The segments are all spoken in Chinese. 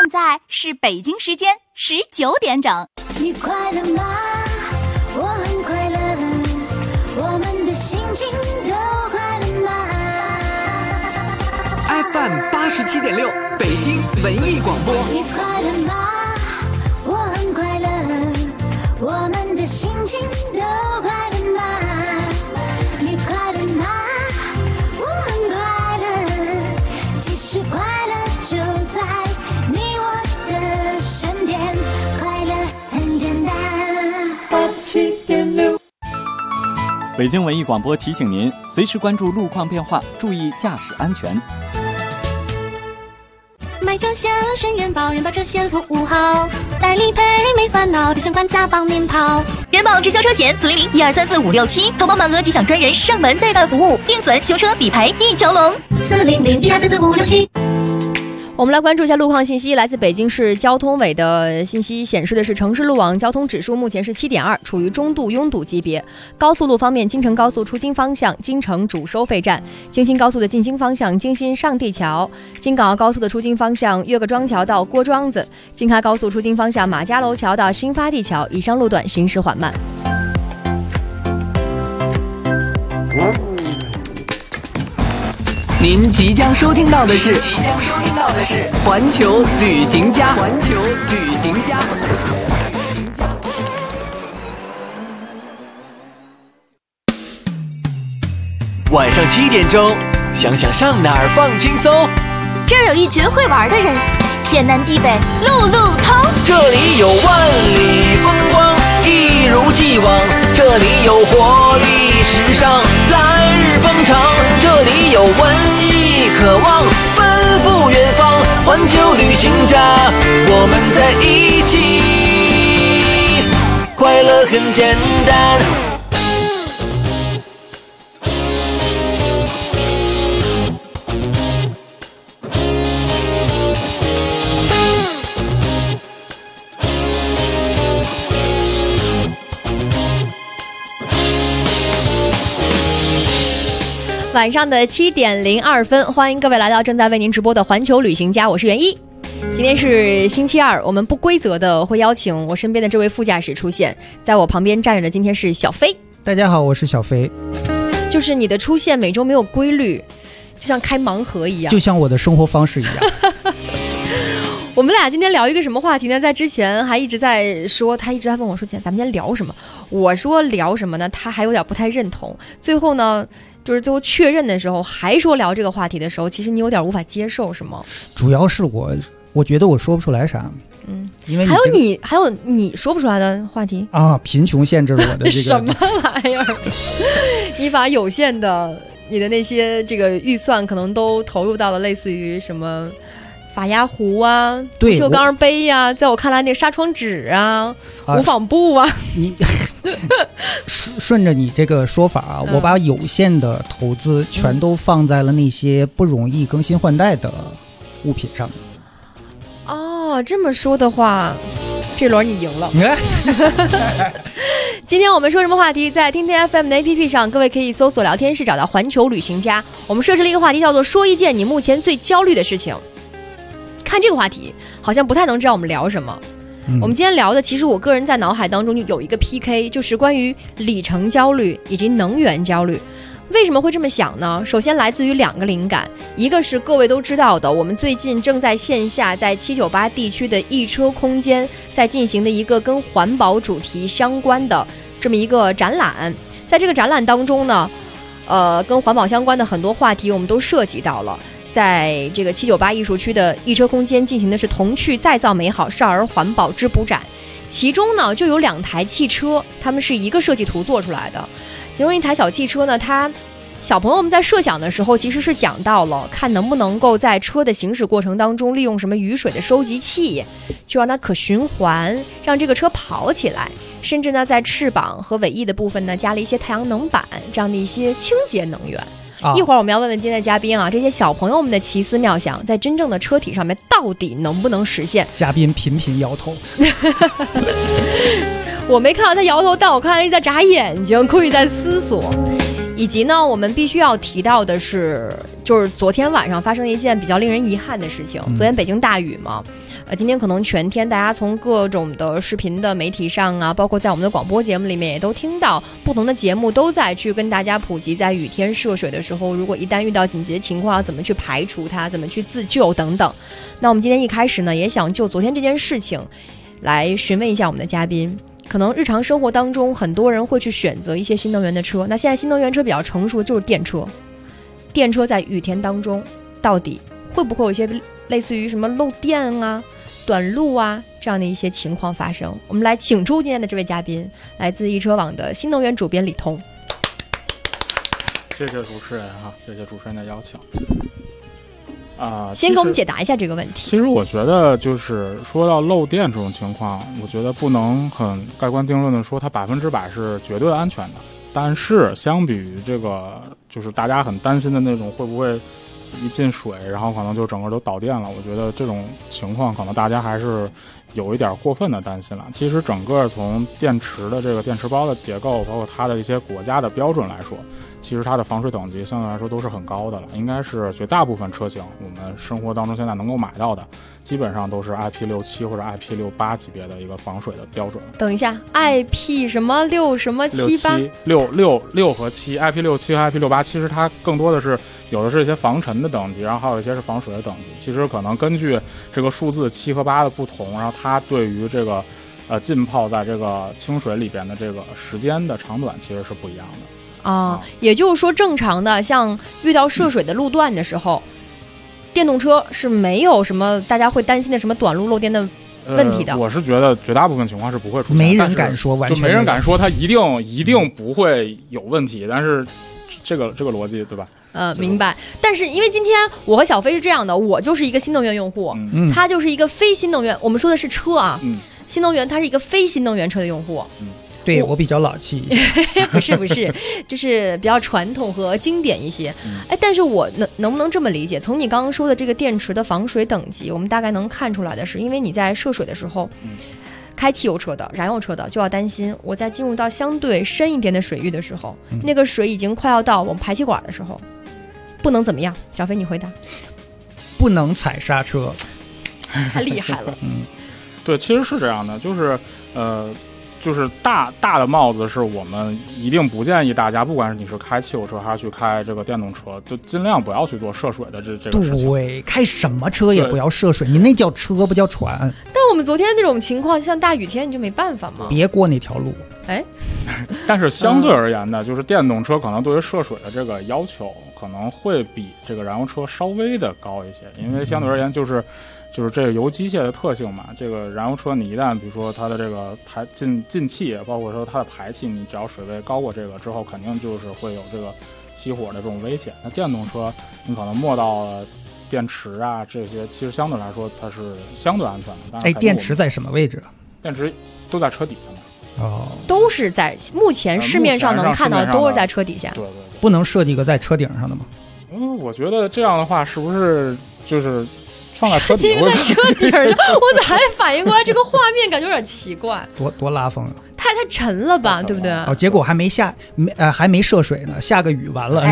在是北京时间19点整。 你快乐吗？我很快乐，我们的心情都快乐吗？ FM 87.6北京文艺广播。 你快乐吗？我很快乐，我们的心情都快乐吗？你快乐吗？我很快乐，其实快乐就在你我的身边，快乐很简单。87.6 北京文艺广播提醒您，随时关注路况变化，注意驾驶安全。 买车险选人保，人保车险服务好，代理赔没烦恼，提升款价帮您跑。 人保直销车险400-1234-567，投保满额即享专人上门代办服务，定损、修车、理赔一条龙。 400-1234-567。 我们来关注一下路况信息，来自北京市交通委的信息显示的是，城市路网交通指数目前是 7.2， 处于中度拥堵级别。高速路方面，京承高速出京方向京承主收费站，京新高速的进京方向京新上地桥，京港澳高速的出京方向岳各庄桥到郭庄子，京开高速出京方向马家楼桥到新发地桥，以上路段行驶缓慢。 您即将收听到的是环球旅行家。晚上7点钟，想想上哪儿放轻松。 这儿有一群会玩的人，天南地北路路通。 这里有万里风光，一如既往。这里有活力时尚，来日方长。这里有文艺渴望，奔赴远方。环球旅行家，我们在一起，快乐很简单。 晚上的7点02分，欢迎各位来到正在为您直播的环球旅行家，我是袁一。今天是星期二，我们不规则的会邀请我身边的这位副驾驶出现，在我旁边站着的今天是小飞。 大家好，我是小飞。 就是你的出现每周没有规律，就像开盲盒一样， 就像我的生活方式一样。 我们俩今天聊一个什么话题呢？在之前还一直在说，他一直在问我说咱们今天聊什么，我说聊什么呢，他还有点不太认同。最后呢，就是最后确认的时候还说聊这个话题的时候，其实你有点无法接受，是吗？ 主要是我觉得我说不出来啥。因为还有你说不出来的话题啊，贫穷限制了我的这个什么玩意儿？你把有限的你的那些这个预算可能都投入到了类似于什么法压壶啊、不锈钢杯呀、在我看来那个纱窗纸啊、无纺布啊， 你顺着你这个说法，我把有限的投资全都放在了那些不容易更新换代的物品上。 哦，这么说的话，这轮你赢了。今天我们说什么话题？在听听 FM 的 APP 上，各位可以搜索聊天室找到环球旅行家。我们设置了一个话题，叫做说一件你目前最焦虑的事情。看这个话题好像不太能知道我们聊什么。我们今天聊的，其实我个人在脑海当中就有一个 PK， 就是关于里程焦虑以及能源焦虑。为什么会这么想呢？首先来自于2个灵感，一个是各位都知道的，我们最近正在线下在798地区的一车空间在进行的一个跟环保主题相关的这么一个展览。在这个展览当中呢，跟环保相关的很多话题我们都涉及到了。在这个798艺术区的一车空间进行的是童趣再造美好少儿环保织补展，其中呢就有2台汽车，他们是一个设计图做出来的。其中一台小汽车呢，它小朋友们在设想的时候其实是讲到了看能不能够在车的行驶过程当中利用什么雨水的收集器，就让它可循环，让这个车跑起来，甚至呢在翅膀和尾翼的部分呢加了一些太阳能板，这样的一些清洁能源。一会儿我们要问问今天的嘉宾啊，这些小朋友们的奇思妙想在真正的车体上面到底能不能实现？ 嘉宾频频摇头。 我没看到他摇头，但我看他在眨眼睛，故意在思索。 以及呢，我们必须要提到的是，就是昨天晚上发生一件比较令人遗憾的事情。昨天北京大雨嘛，今天可能全天大家从各种的视频的媒体上啊，包括在我们的广播节目里面也都听到，不同的节目都在去跟大家普及，在雨天涉水的时候，如果一旦遇到紧急情况，要怎么去排除它，怎么去自救等等。那我们今天一开始呢，也想就昨天这件事情来询问一下我们的嘉宾。可能日常生活当中，很多人会去选择一些新能源的车。那现在新能源车比较成熟的就是电车。电车在雨天当中，到底会不会有一些类似于什么漏电啊、短路啊这样的一些情况发生？我们来请出今天的这位嘉宾，来自易车网的新能源主编李彤。 谢谢主持人哈，谢谢主持人的邀请。 先给我们解答一下这个问题。 其实我觉得，就是说到漏电这种情况，我觉得不能很盖棺定论的说它100%是绝对安全的。但是相比于这个，就是大家很担心的那种会不会一进水，然后可能就整个都导电了，我觉得这种情况可能大家还是有一点过分的担心了。其实整个从电池的这个电池包的结构，包括它的一些国家的标准来说，其实它的防水等级相对来说都是很高的了，应该是绝大部分车型我们生活当中现在能够买到的，基本上都是 IP67 或者 IP68级别的一个防水的标准。 等一下 ，IP 什么6什么78 6和7 ，IP67 和 IP68，其实它更多的是有的是一些防尘的等级，然后还有一些是防水的等级。其实可能根据这个数字7和8的不同，然后它对于这个浸泡在这个清水里边的这个时间的长短其实是不一样的。 也就是说，正常的像遇到涉水的路段的时候，电动车是没有什么大家会担心的什么短路漏电的问题的。 我是觉得绝大部分情况是不会出现， 没人敢说完全， 就没人敢说它一定不会有问题。但是这个逻辑对吧？ 明白。但是因为今天我和小飞是这样的，我就是一个新能源用户，他就是一个非新能源。我们说的是车啊，新能源它是一个非新能源车的用户。 对我比较老气一些不是，就是比较传统和经典一些。但是我能不能这么理解？从你刚刚说的这个电池的防水等级，我们大概能看出来的是，因为你在涉水的时候，开汽油车的、燃油车的就要担心，我在进入到相对深一点的水域的时候，那个水已经快要到我们排气管的时候，不能怎么样？小飞，你回答。 不能踩刹车。 太厉害了。 对，其实是这样的，就是大的帽子是我们一定不建议大家，不管是你是开汽油车还是去开这个电动车，就尽量不要去做涉水的这个事情。 对，开什么车也不要涉水，你那叫车不叫船。 但我们昨天那种情况，像大雨天你就没办法嘛， 别过那条路。 但是相对而言呢，就是电动车可能对于涉水的这个要求可能会比这个燃油车稍微的高一些，因为相对而言就是这个由机械的特性嘛，这个燃油车你一旦比如说它的这个进气，包括说它的排气，你只要水位高过这个之后，肯定就是会有这个熄火的这种危险。那电动车你可能没到了电池啊这些，其实相对来说它是相对安全的。 电池在什么位置？ 电池都在车底下嘛。 都是在目前市面上能看到的都是在车底下。 对， 不能设计一个在车顶上的吗？ 我觉得这样的话是不是就是放在车底在车顶的？我咋还反应过来这个画面感觉有点奇怪， 多拉风啊！ 太沉了吧，对不对？ 结果还没还没涉水呢，下个雨完了。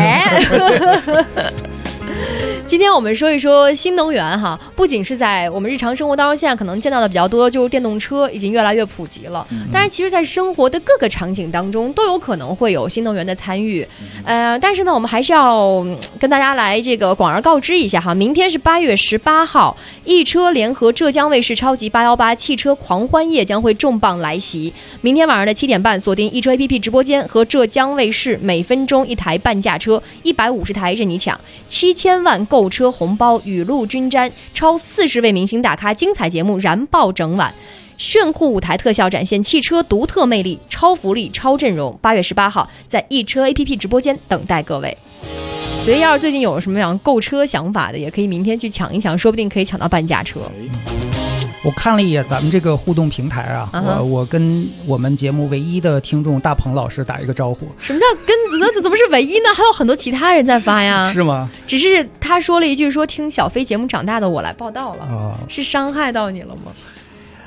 今天我们说一说新能源哈，不仅是在我们日常生活当中现在可能见到的比较多，就是电动车已经越来越普及了。但是其实在生活的各个场景当中都有可能会有新能源的参与。但是呢，我们还是要跟大家来这个广而告之一下哈。明天是8月18号，易车联合浙江卫视超级818汽车狂欢夜将会重磅来袭。明天晚上的7点半，锁定易车 APP 直播间和浙江卫视，每分钟一台半价车，150台任你抢，7000万购车红包雨露均沾，超40位明星大咖，精彩节目燃爆整晚，炫酷舞台特效展现汽车独特魅力，超福利超阵容。8月18号在易车 APP 直播间等待各位。所以要是最近有什么样购车想法的，也可以明天去抢一抢，说不定可以抢到半价车。 我看了一眼咱们这个互动平台啊，我跟我们节目唯一的听众大鹏老师打一个招呼。 什么叫怎么是唯一呢？还有很多其他人在发呀。 是吗？ 只是他说了一句说听小飞节目长大的我来报道了，是伤害到你了吗？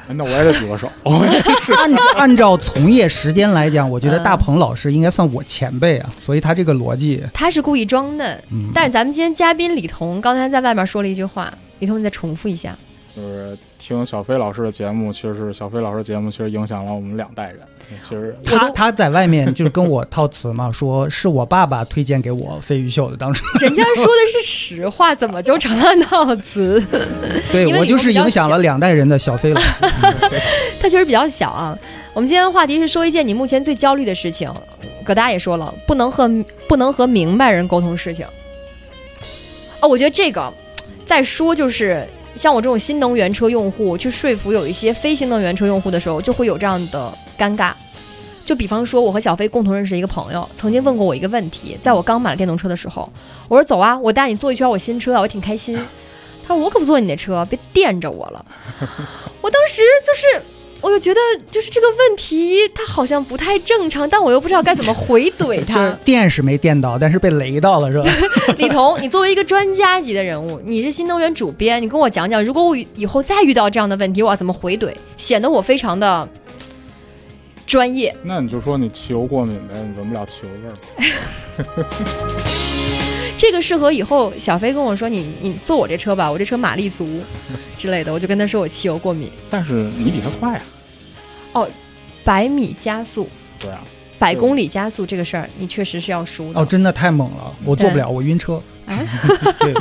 那我也得举个手。 按照从业时间来讲，我觉得大鹏老师应该算我前辈啊，所以他这个逻辑， 他是故意装嫩。但是咱们今天嘉宾李彤刚才在外面说了一句话，李彤你再重复一下。 就是听小飞老师的节目，其实小飞老师节目其实影响了我们2代人。其实他在外面就是跟我套词嘛，说是我爸爸推荐给我飞鱼秀的，当时人家说的是实话，怎么就成了套词？ 对，我就是影响了2代人的小飞老师。 他确实比较小啊。我们今天的话题是说一件你目前最焦虑的事情。葛大也说了，不能和明白人沟通事情。我觉得这个再说就是像我这种新能源车用户去说服有一些非新能源车用户的时候，就会有这样的尴尬。就比方说我和小飞共同认识一个朋友，曾经问过我一个问题，在我刚买了电动车的时候，我说走啊，我带你坐一圈我新车啊，我挺开心。他说我可不坐你的车，别垫着我了。我当时我就觉得就是这个问题它好像不太正常，但我又不知道该怎么回怼他。 就是电是没电到，但是被雷到了，是吧？ 李彤，你作为一个专家级的人物，你是新能源主编，你跟我讲讲，如果我以后再遇到这样的问题，我要怎么回怼，显得我非常的专业。 那你就说你汽油过敏呗，你闻不了汽油味儿。 这个适合以后小飞跟我说你坐我这车吧，我这车马力足之类的，我就跟他说我汽油过敏。 但是你比他快啊。 100米加速， 对啊 ，100公里加速这个事儿你确实是要输的。 真的太猛了，我做不了，我晕车。对。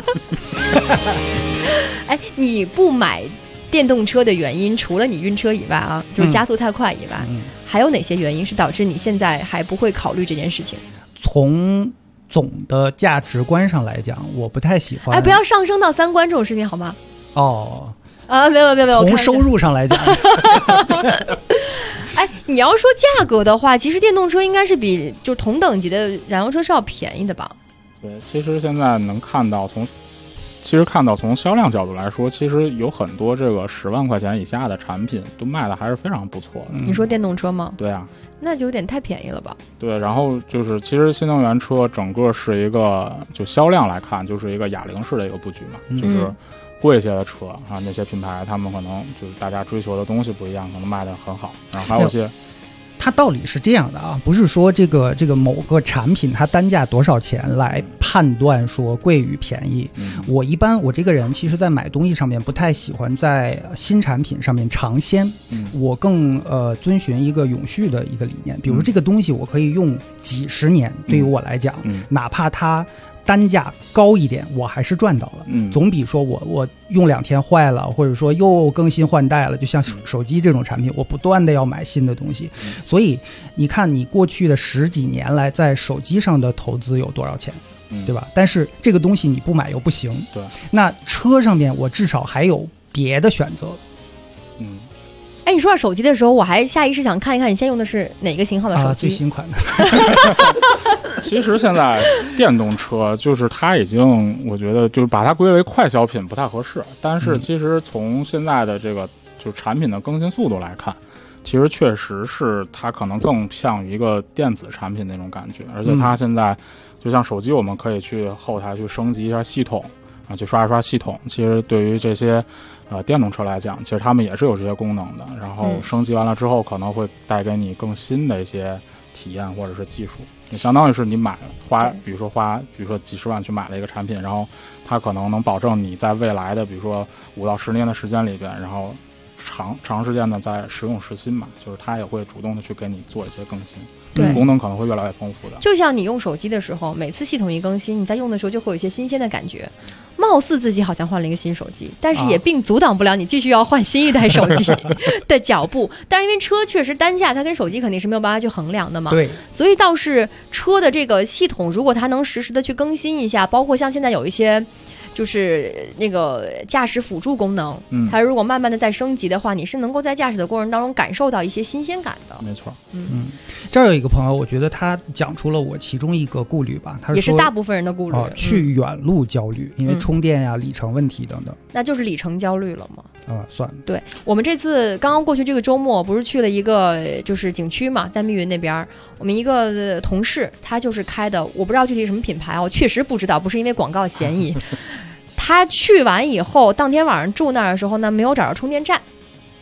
你不买电动车的原因，除了你晕车以外啊，就是加速太快以外，还有哪些原因是导致你现在还不会考虑这件事情？ 从总的价值观上来讲，我不太喜欢。 不要上升到3观这种事情好吗？没有。 从收入上来讲， 你要说价格的话，其实电动车应该是比就同等级的燃油车是要便宜的吧？ 对，其实现在能看到从销量角度来说，其实有很多这个10万块钱以下的产品都卖的还是非常不错的。 你说电动车吗？ 对啊。 那就有点太便宜了吧？对， 然后就是其实新能源车整个是一个就销量来看，就是一个哑铃式的一个布局嘛，就是贵一些的车啊，那些品牌他们可能就是大家追求的东西不一样，可能卖的很好，然后还有一些。 它道理是这样的啊，不是说这个某个产品它单价多少钱来判断说贵与便宜。我这个人其实在买东西上面不太喜欢在新产品上面尝鲜，我更遵循一个永续的一个理念。比如这个东西我可以用几十年，对于我来讲，哪怕它单价高一点，我还是赚到了。总比说我用2天坏了，或者说又更新换代了，就像手机这种产品，我不断的要买新的东西。所以你看，你过去的10几年来在手机上的投资有多少钱，对吧？但是这个东西你不买又不行。 对， 那车上面我至少还有别的选择。 你说到手机的时候，我还下意识想看一看你现在用的是哪个型号的手机？ 最新款的。 其实现在电动车就是它已经，我觉得就是把它归为快消品不太合适。但是其实从现在的这个就是产品的更新速度来看，其实确实是它可能更像一个电子产品那种感觉。而且它现在就像手机，我们可以去后台去升级一下系统啊，去刷一刷系统。其实对于这些电动车来讲，其实他们也是有这些功能的。然后升级完了之后，可能会带给你更新的一些体验或者是技术。你相当于是你比如说几十万去买了一个产品，然后它可能能保证你在未来的比如说5到10年的时间里边，然后长时间的在使用时新嘛，就是它也会主动的去给你做一些更新。 对， 功能可能会越来越丰富的。 就像你用手机的时候，每次系统一更新，你在用的时候就会有一些新鲜的感觉。貌似自己好像换了一个新手机，但是也并阻挡不了你继续要换新一代手机的脚步。但是因为车确实单价它跟手机肯定是没有办法去衡量的嘛， 对， 所以倒是车的这个系统，如果它能实时的去更新一下，包括像现在有一些就是那个驾驶辅助功能，它如果慢慢的在升级的话，你是能够在驾驶的过程当中感受到一些新鲜感的。 没错。 这儿有一个朋友，我觉得他讲出了我其中一个顾虑吧，他说也是大部分人的顾虑， 去远路焦虑，因为充电呀、里程问题等等。 那就是里程焦虑了吗？ 算了。 对，我们这次刚刚过去这个周末，不是去了一个就是景区嘛，在密云那边，我们一个同事他就是开的，我不知道具体什么品牌，我确实不知道，不是因为广告嫌疑。他去完以后，当天晚上住那儿的时候呢，没有找到充电站。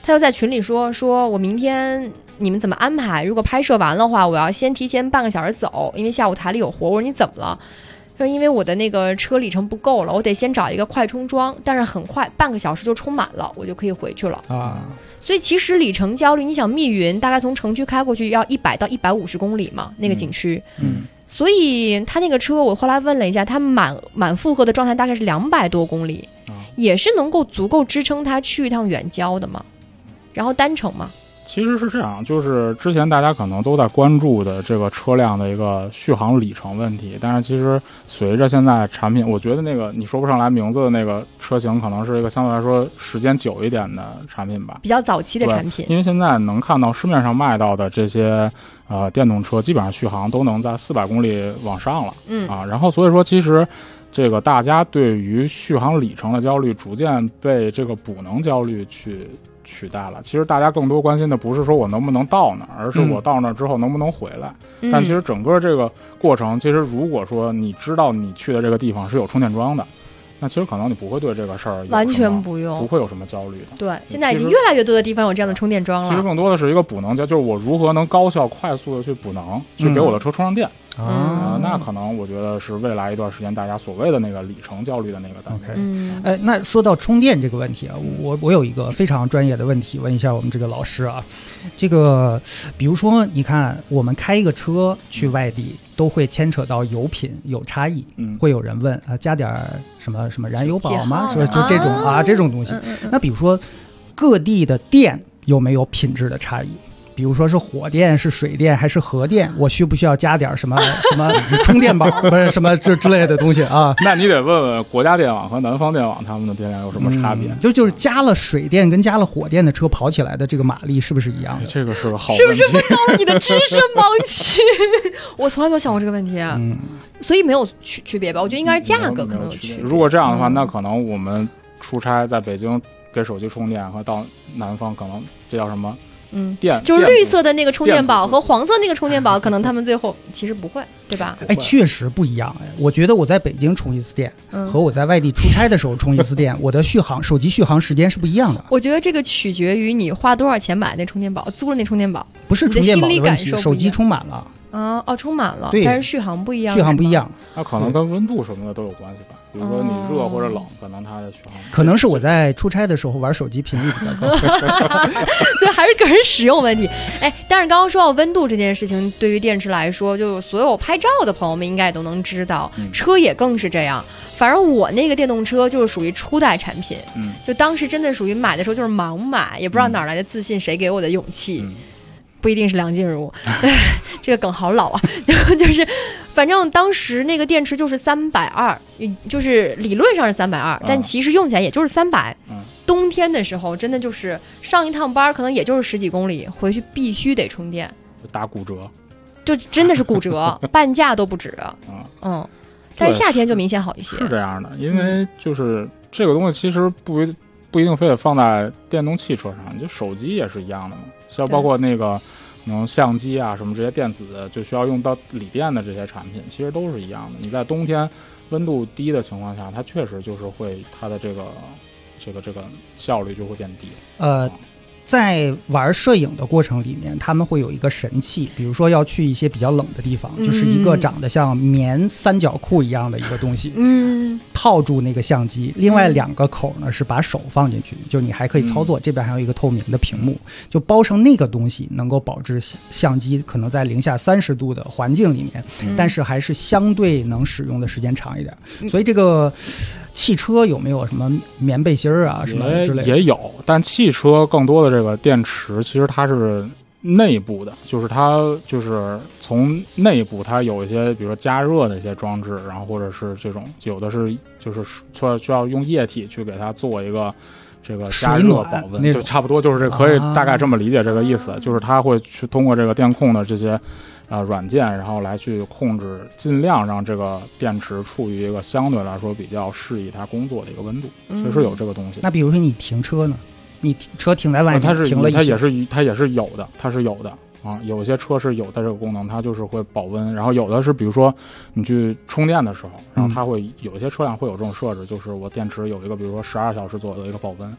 他又在群里说我明天你们怎么安排？如果拍摄完的话，我要先提前半个小时走，因为下午台里有活。我说你怎么了？他说因为我的那个车里程不够了，我得先找一个快充桩，但是很快半个小时就充满了，我就可以回去了啊。所以其实里程焦虑，你想密云大概从城区开过去要100到150公里嘛，那个景区，所以他那个车我后来问了一下，他满负荷的状态大概是200多公里，也是能够足够支撑他去一趟远郊的嘛，然后单程嘛。 其实是这样，就是之前大家可能都在关注的这个车辆的一个续航里程问题，但是其实随着现在产品，我觉得那个你说不上来名字的那个车型，可能是一个相对来说时间久一点的产品吧， 比较早期的产品。 因为现在能看到市面上卖到的这些电动车，基本上续航都能在400公里往上了，然后所以说其实这个大家对于续航里程的焦虑，逐渐被这个补能焦虑去取代了。其实大家更多关心的不是说我能不能到那儿，而是我到那儿之后能不能回来。但其实整个这个过程，其实如果说你知道你去的这个地方是有充电桩的，那其实可能你不会对这个事儿完全不会有什么焦虑的。 对，现在已经越来越多的地方有这样的充电桩了。 其实更多的是一个补能，就是我如何能高效快速的去补能，去给我的车充上电。那可能我觉得是未来一段时间大家所谓的那个里程焦虑的那个单位。 那说到充电这个问题啊，我有一个非常专业的问题，问一下我们这个老师啊，这个比如说你看我们开一个车去外地，都会牵扯到油品有差异，会有人问啊，加点什么燃油宝吗？说就这种这种东西。那比如说各地的电有没有品质的差异？比如说是火电、是水电还是核电，我需不需要加点什么充电宝不是什么之类的东西啊？ 那你得问问国家电网和南方电网他们的电量有什么差别？ 就是加了水电跟加了火电的车跑起来的这个马力是不是一样的？ 这个是个好问题， 是不是问到了你的知识盲区？我从来没有想过这个问题啊。所以没有区别吧？我觉得应该是价格可能有区别。 如果这样的话，那可能我们出差在北京给手机充电和到南方可能这叫什么？ 就是绿色的那个充电宝和黄色那个充电宝，可能他们最后其实不会，对吧？ 确实不一样。我觉得我在北京充一次电，和我在外地出差的时候充一次电，我的手机续航时间是不一样的。 我觉得这个取决于你花多少钱买那充电宝，租了那充电宝， 不是充电宝的问题，手机充满了。 充满了， 对， 但是续航不一样。 续航不一样， 那可能跟温度什么的都有关系吧。比如说你热或者冷，可能它的续航。 可能是我在出差的时候玩手机频率比较高， 所以还是个人使用问题。但是刚刚说到温度这件事情，对于电池来说，就所有拍照的朋友们应该都能知道，车也更是这样。反正我那个电动车就是属于初代产品，就当时真的属于买的时候就是盲买，也不知道哪来的自信，谁给我的勇气。不一定是梁静茹，这个梗好老啊。就是反正当时那个电池就是320，就是理论上是320，但其实用起来也就是300。冬天的时候真的就是上一趟班可能也就是10几公里，回去必须得充电， 打骨折， 就真的是骨折，半价都不止。但是夏天就明显好一些。 是这样的，因为就是这个东西其实不一定非得放在电动汽车上，就手机也是一样的嘛。像包括那个相机啊什么这些电子的就需要用到锂电的这些产品，其实都是一样的。你在冬天温度低的情况下，它确实就是会它的这个效率就会变低。 在玩摄影的过程里面，他们会有一个神器，比如说要去一些比较冷的地方，就是一个长得像棉三角裤一样的一个东西，套住那个相机，另外2个口呢是把手放进去，就你还可以操作，这边还有一个透明的屏幕，就包上那个东西，能够保质相机可能在零下30度的环境里面，但是还是相对能使用的时间长一点。所以这个汽车有没有什么棉背心啊什么之类的？ 也有，但汽车更多的这个电池其实它是内部的，就是它就是从内部它有一些比如说加热的一些装置，然后或者是这种有的是就是需要用液体去给它做一个这个加热保温，就差不多就是这可以大概这么理解这个意思，就是它会去通过这个电控的这些软件，然后来去控制，尽量让这个电池处于一个相对来说比较适宜它工作的一个温度，其实有这个东西。 那比如说你停车呢？你车停在外面， 它也是有的，它是有的啊。有些车是有的这个功能，它就是会保温。然后有的是，比如说你去充电的时候，然后它会有一些车辆会有这种设置，就是我电池有一个，比如说12小时左右的一个保温。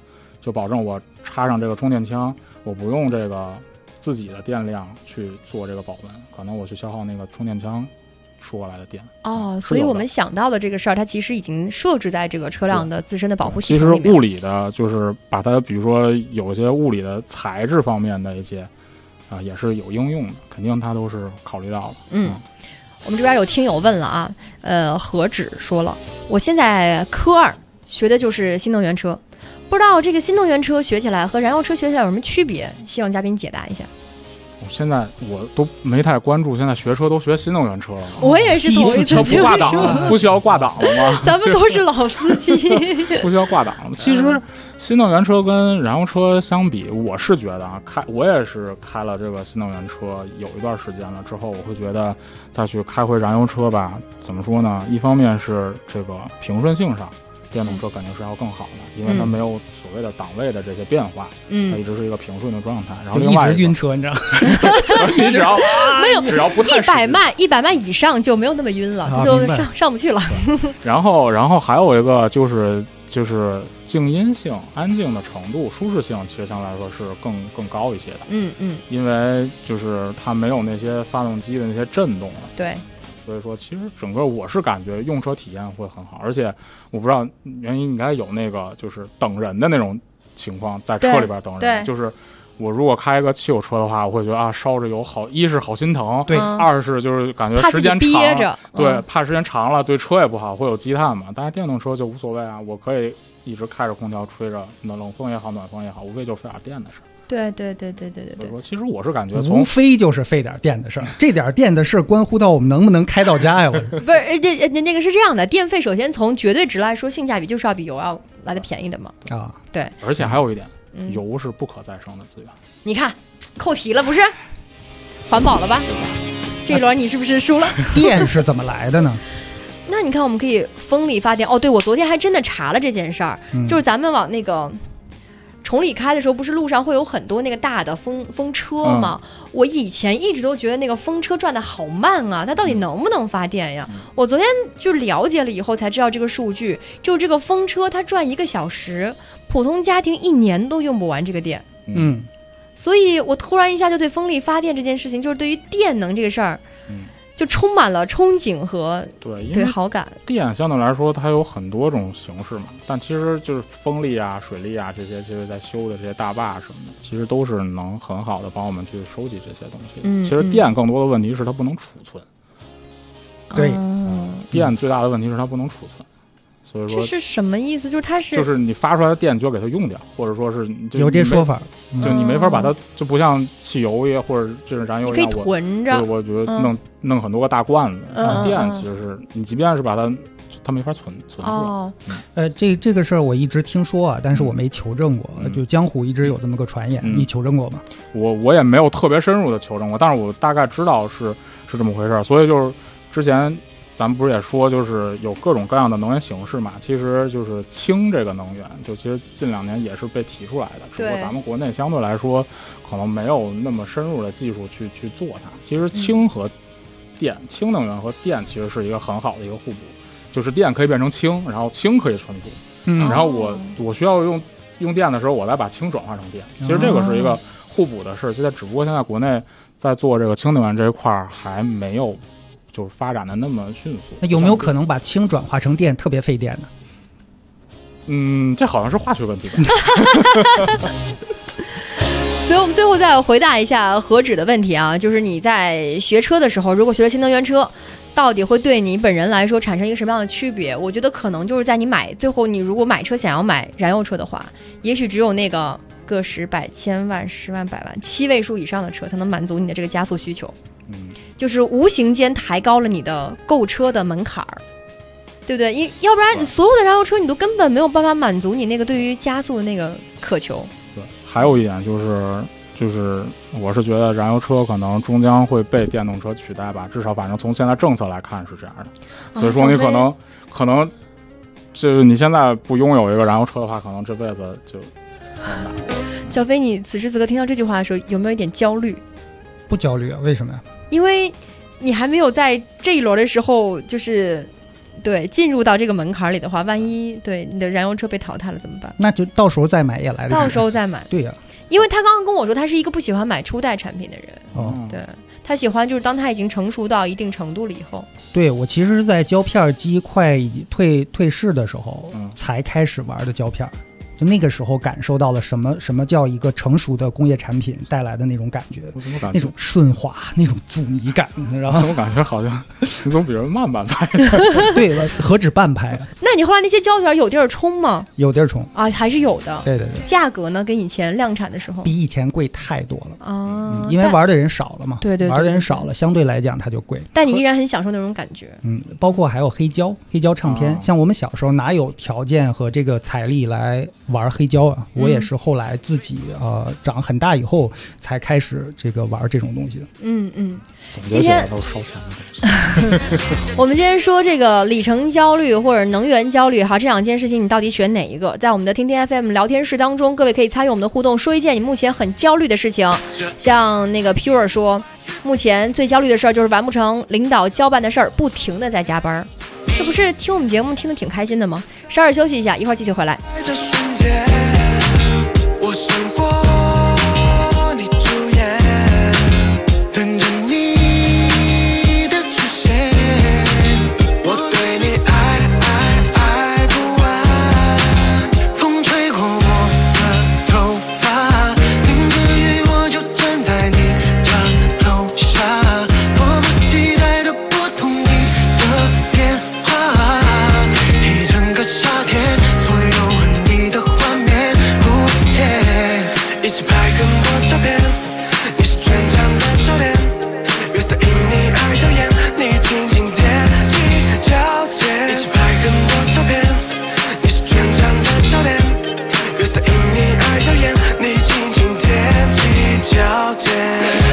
就保证我插上这个充电枪，我不用这个自己的电量去做这个保温，可能我去消耗那个充电枪输过来的电。 所以我们想到的这个事儿，它其实已经设置在这个车辆的自身的保护系统里面。 其实物理的，就是把它，比如说有一些物理的材质方面的一些也是有应用的，肯定它都是考虑到的。 我们这边有听友问了啊，何止说了，我现在科2学的就是新能源车，不知道这个新能源车学起来和燃油车学起来有什么区别？希望嘉宾解答一下。 现在我都没太关注，现在学车都学新能源车了。 我也是头一次不挂档，不需要挂档了吗？ 咱们都是老司机， 不需要挂档了。其实新能源车跟燃油车相比，我是觉得我也是开了这个新能源车有一段时间了之后，我会觉得再去开回燃油车吧，怎么说呢？一方面是这个平顺性上，电动车肯定是要更好的，因为它没有所谓的档位的这些变化，它一直是一个平顺的状态。然后另外一直晕车，你知道吗？ 你只要没有， 只要不太 100迈以上就没有那么晕了，就上不去了。 然后还有一个就是静音性、安静的程度、舒适性，其实相对来说是更高一些的。因为就是它没有那些发动机的那些震动了。 对。 所以说，其实整个我是感觉用车体验会很好，而且我不知道原因应该有那个就是等人的那种情况，在车里边等人。就是我如果开一个汽油车的话，我会觉得烧着油一是好心疼， 对， 二是就是感觉时间长了，对，怕时间长了对车也不好，会有积碳嘛。但是电动车就无所谓啊，我可以一直开着空调吹着，那冷风也好，暖风也好，无非就费点电的事。 对。 其实我是感觉无非就是费点电的事儿，这点电的事关乎到我们能不能开到家呀？ 不是，那个是这样的，电费首先从绝对值来说，性价比就是要比油要来的便宜的嘛。对。 而且还有一点，油是不可再生的资源。 你看，扣题了不是？环保了吧？这一轮你是不是输了？ 电是怎么来的呢？ 那你看，我们可以风力发电。对，我昨天还真的查了这件事儿，就是咱们往那个崇礼开的时候，不是路上会有很多那个大的风车吗？我以前一直都觉得那个风车转的好慢啊，它到底能不能发电呀？我昨天就了解了以后才知道这个数据，就这个风车它转1个小时，普通家庭1年都用不完这个电。所以我突然一下就对风力发电这件事情，就是对于电能这个事儿，就充满了憧憬和对好感。 电相对来说它有很多种形式嘛，但其实就是风力啊、水力啊这些，其实在修的这些大坝什么的，其实都是能很好的帮我们去收集这些东西。其实电更多的问题是它不能储存。 对， 电最大的问题是它不能储存。所以说这是什么意思？ 就是你发出来的电就要给它用掉，或者说是有这说法， 就你没法把它，就不像汽油也或者这种燃油一样， 你可以囤着。 我觉得弄很多个大罐子。电其实是你即便是把它没法存住。 这个事儿我一直听说啊，但是我没求证过。就江湖一直有这么个传言，你求证过吗？ 我也没有特别深入的求证过，但是我大概知道是这么回事。所以就是之前咱们不是也说，就是有各种各样的能源形式嘛，其实就是氢这个能源，就其实近2年也是被提出来的，只不过咱们国内相对来说可能没有那么深入的技术去做它。其实氢和电，氢能源和电其实是一个很好的一个互补，就是电可以变成氢，然后氢可以存储，然后我需要用电的时候，我再把氢转化成电。其实这个是一个互补的事，现在只不过现在国内在做这个氢能源这一块还没有就是发展的那么迅速。 那有没有可能把氢转化成电特别费电呢？ 这好像是化学问题吧。 所以我们最后再回答一下何止的问题啊，就是你在学车的时候，如果学了新能源车，到底会对你本人来说产生一个什么样的区别？我觉得可能就是在最后你如果买车想要买燃油车的话，也许只有那个个十百千万10万百万7位数以上的车才能满足你的这个加速需求。就是无形间抬高了你的购车的门槛儿，对不对？要不然所有的燃油车你都根本没有办法满足你那个对于加速的那个渴求。 对，还有一点就是我是觉得燃油车可能终将会被电动车取代吧，至少反正从现在政策来看是这样的。所以说你可能就是你现在不拥有一个燃油车的话，可能这辈子就很难。 小飞，你此时此刻听到这句话的时候，有没有一点焦虑？ 不焦虑啊，为什么呀？ 因为你还没有在这一轮的时候就是对进入到这个门槛里的话，万一对你的燃油车被淘汰了怎么办？ 那就到时候再买也来得及。 到时候再买。 对呀、 因为他刚刚跟我说，他是一个不喜欢买初代产品的人。 哦， 对，他喜欢就是当他已经成熟到一定程度了以后。 对，我其实是在胶片机快退市的时候、才开始玩的胶片。就那个时候感受到了什么叫一个成熟的工业产品带来的那种感觉，那种顺滑，那种阻尼感，然后我感觉好像你总比人慢半拍。 对，何止半拍？ 那你后来那些胶卷有地儿充吗？ 有地儿充啊，还是有的。 对对对。 价格呢，跟以前量产的时候比以前贵太多了啊、 因为玩的人少了嘛。 对对对， 玩的人少了，相对来讲它就贵。 但你依然很享受那种感觉。 包括还有黑胶唱片、像我们小时候哪有条件和这个财力来玩黑胶啊？我也是后来自己长很大以后才开始这个玩这种东西的。 今天都是烧钱的东西。 我们今天说这个里程焦虑或者能源焦虑，好，这两件事情你到底选哪一个？在我们的听听 FM 聊天室当中，各位可以参与我们的互动，说一件你目前很焦虑的事情。像那个 Pure 说，目前最焦虑的事儿就是完不成领导交办的事儿，不停的在加班。这不是听我们节目听得挺开心的吗？稍事休息一下，一会儿继续回来。 我胜过你主演，等着你的出现。我对你爱不完，风吹过我的头发，淋着雨我就站在你家楼下，迫不及待地拨通你的电话，一整个夏天，所有和你的画面。一起拍很多照片，你是全场的焦点，月色因你而耀眼，你轻轻踮起脚尖。一起拍很多照片，你是全场的焦点，月色因你而耀眼，你轻轻踮起脚尖。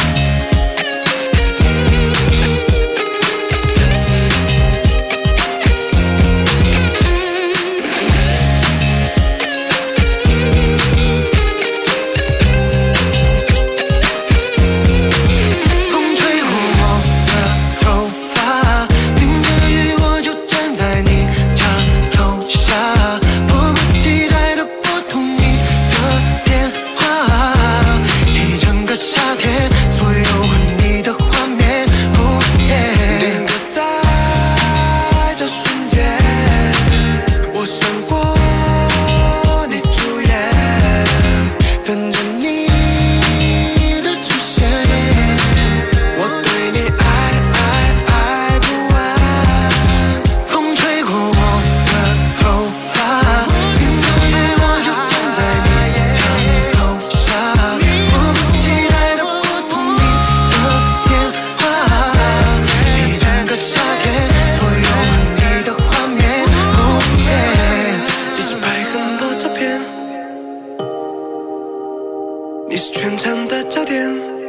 你是全场的焦点，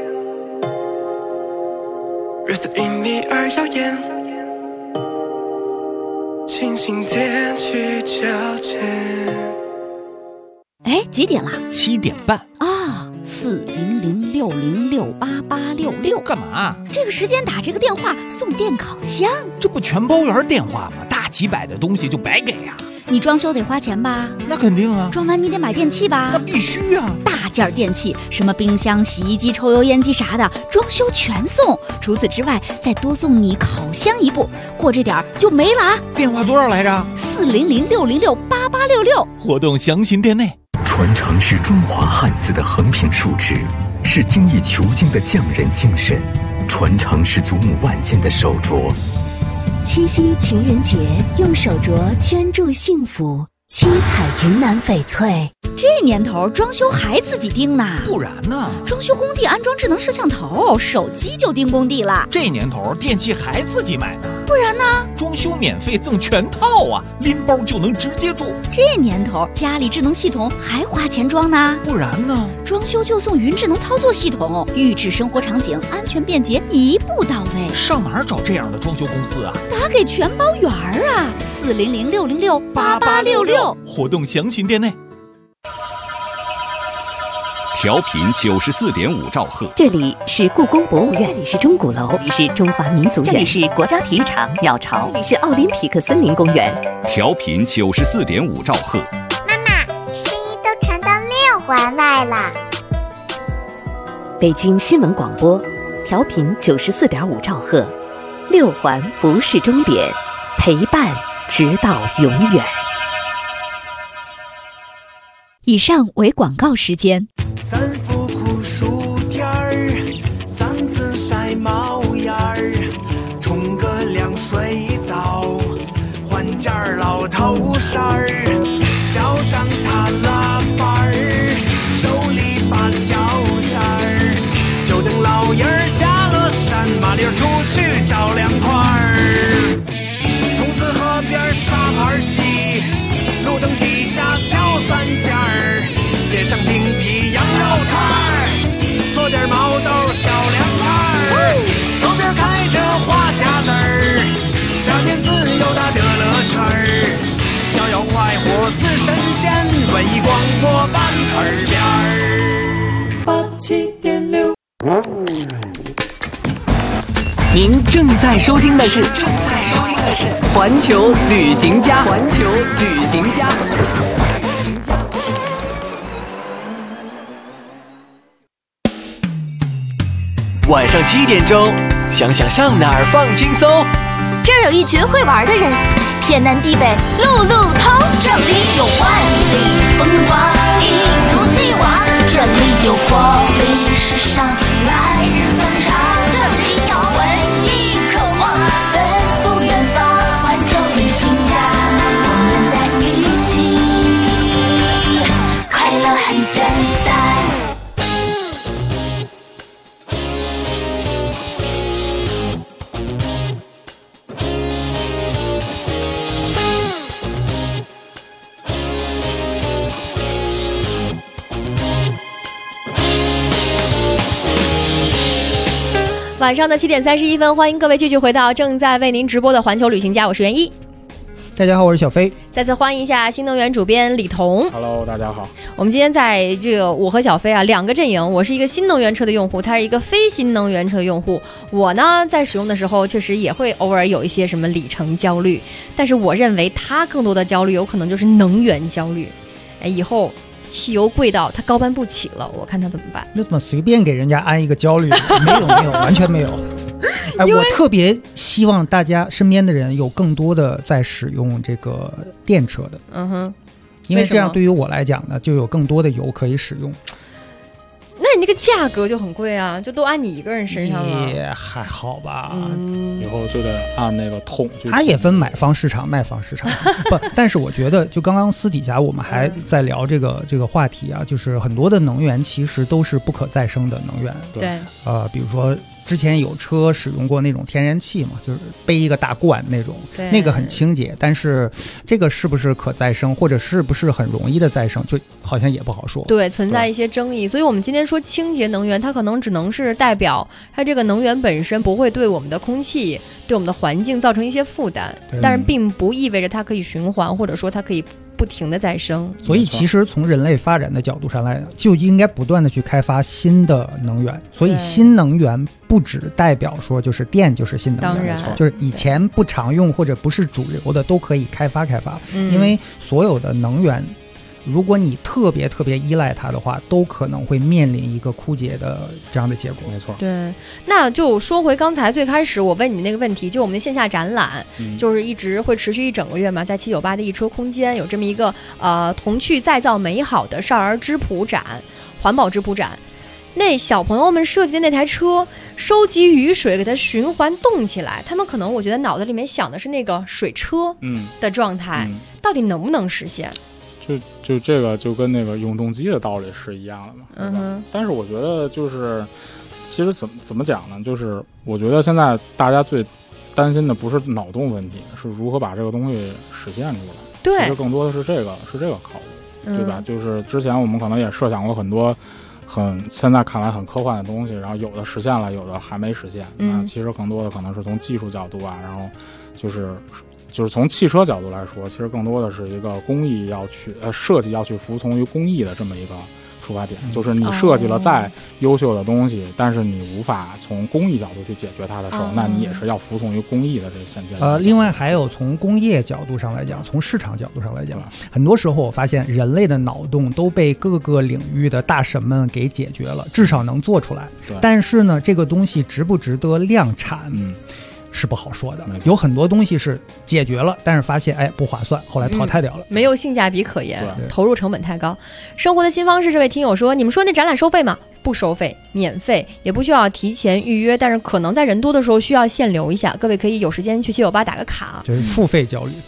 月色因你而耀眼，轻轻踮起脚尖。 哎，几点了 ？7点半啊！40060688866， 干嘛？ 这个时间打这个电话送电烤箱， 这不全包圆电话吗？大几百的东西就白给呀！ 你装修得花钱吧？ 那肯定啊！ 装完你得买电器吧？ 那必须啊！ 大件电器，什么冰箱、洗衣机、抽油烟机啥的，装修全送。除此之外，再多送你烤箱一部，过这点儿就没了啊！ 电话多少来着 ？40066688866。 活动详情店内。 传承是中华汉字的横平竖直，是精益求精的匠人精神，传承是祖母万间的手镯。 七夕情人节，用手镯圈住幸福，七彩云南翡翠。 这年头装修还自己盯呢？ 不然呢？ 装修工地安装智能摄像头，手机就盯工地了。 这年头电器还自己买呢？ 不然呢？ 装修免费赠全套啊，拎包就能直接住。 这年头家里智能系统还花钱装呢？ 不然呢？ 装修就送云智能操作系统，预制生活场景，安全便捷，一步到位。 上哪儿找这样的装修公司啊？ 打给全包圆儿啊，40066688866。 活动详情店内。 调频94.5兆赫。 这里是故宫博物院，这里是钟鼓楼，这里是中华民族院，这里是国家体育场鸟巢，这里是奥林匹克森林公园。 调频94.5兆赫。 妈妈，声音都传到6环外了。 北京新闻广播，调频94.5兆赫，6环不是终点，陪伴直到永远。 以上为广告时间。 3副苦薯片儿，3次晒毛眼儿，冲个凉水澡，换件老头衫儿，脚上踏拉板儿，手里把脚扇儿，就等老爷儿下了山，麻溜出去找凉快儿。筒子河边沙盘棋，路灯底下敲3件儿，点上冰皮羊肉串儿，做点毛豆小凉菜儿，周边开着花匣子儿，夏天自由大的乐圈儿，逍遥快活似神仙，文艺广播版耳边儿87.6。 您正在收听的是环球旅行家。 晚上7点钟，想想上哪儿放轻松。 这儿有一群会玩的人，天南地北路路通。这里有万里风光，一如既往。这里有活力时尚，来日方长。这里有文艺渴望，奔赴远方。环球旅行家，我们在一起，快乐很简单。 晚上的7点31分，欢迎各位继续回到正在为您直播的环球旅行家，我是袁一。 大家好，我是小飞。 再次欢迎一下新能源主编李彤。 Hello， 大家好。 我们今天在这个我和小飞啊2个阵营，我是一个新能源车的用户，他是一个非新能源车的用户。我呢在使用的时候，确实也会偶尔有一些什么里程焦虑，但是我认为他更多的焦虑有可能就是能源焦虑。以后汽油贵到他高搬不起了，我看他怎么办？ 那怎么随便给人家安一个焦虑？没有，完全没有。我特别希望大家身边的人有更多的在使用这个电车的，因为这样对于我来讲呢，就有更多的油可以使用。 那你那个价格就很贵啊，就都按你一个人身上了。 也还好吧， 以后就得按那个桶去。 它也分买方市场、卖方市场。不，但是我觉得，就刚刚私底下我们还在聊这个话题啊，就是很多的能源其实都是不可再生的能源。 对， 比如说。之前有车使用过那种天然气嘛，就是背一个大罐那种，那个很清洁，但是这个是不是可再生，或者是不是很容易的再生，就好像也不好说。 对，存在一些争议。所以我们今天说清洁能源，它可能只能是代表它这个能源本身不会对我们的空气、对我们的环境造成一些负担，但是并不意味着它可以循环，或者说它可以不停的再生。 所以其实从人类发展的角度上来，就应该不断的去开发新的能源。所以新能源不只代表说就是电就是新能源，就是以前不常用或者不是主流的都可以开发，因为所有的能源如果你特别依赖它的话，都可能会面临一个枯竭的这样的结果。 没错。 对，那就说回刚才最开始我问你那个问题，就我们的线下展览，就是一直会持续1整个月嘛，在798的一车空间有这么一个童趣再造美好的少儿质朴展、环保质朴展。那小朋友们设计的那台车，收集雨水给它循环动起来，他们可能我觉得脑子里面想的是那个水车的状态，到底能不能实现？ 就这个就跟那个永动机的道理是一样的嘛。但是我觉得就是其实怎么讲呢，就是我觉得现在大家最担心的不是脑洞问题，是如何把这个东西实现出来。 对， 其实更多的是这个考虑，对吧？就是之前我们可能也设想过很多现在看来很科幻的东西，然后有的实现了，有的还没实现。那其实更多的可能是从技术角度啊，然后就是从汽车角度来说，其实更多的是一个工艺要去设计要去服从于工艺的这么一个出发点，就是你设计了再优秀的东西，但是你无法从工艺角度去解决它的时候，那你也是要服从于工艺的这个现象。 另外还有从工业角度上来讲，从市场角度上来讲，很多时候我发现人类的脑洞都被各个领域的大神们给解决了，至少能做出来。但是呢，这个东西值不值得量产？是不好说的，有很多东西是解决了，但是发现不划算，后来淘汰掉了， 没有性价比可言，投入成本太高。生活的新方式，这位听友说，你们说那展览收费吗？不收费，免费，也不需要提前预约，但是可能在人多的时候需要限流一下，各位可以有时间去798打个卡， 就是付费焦虑。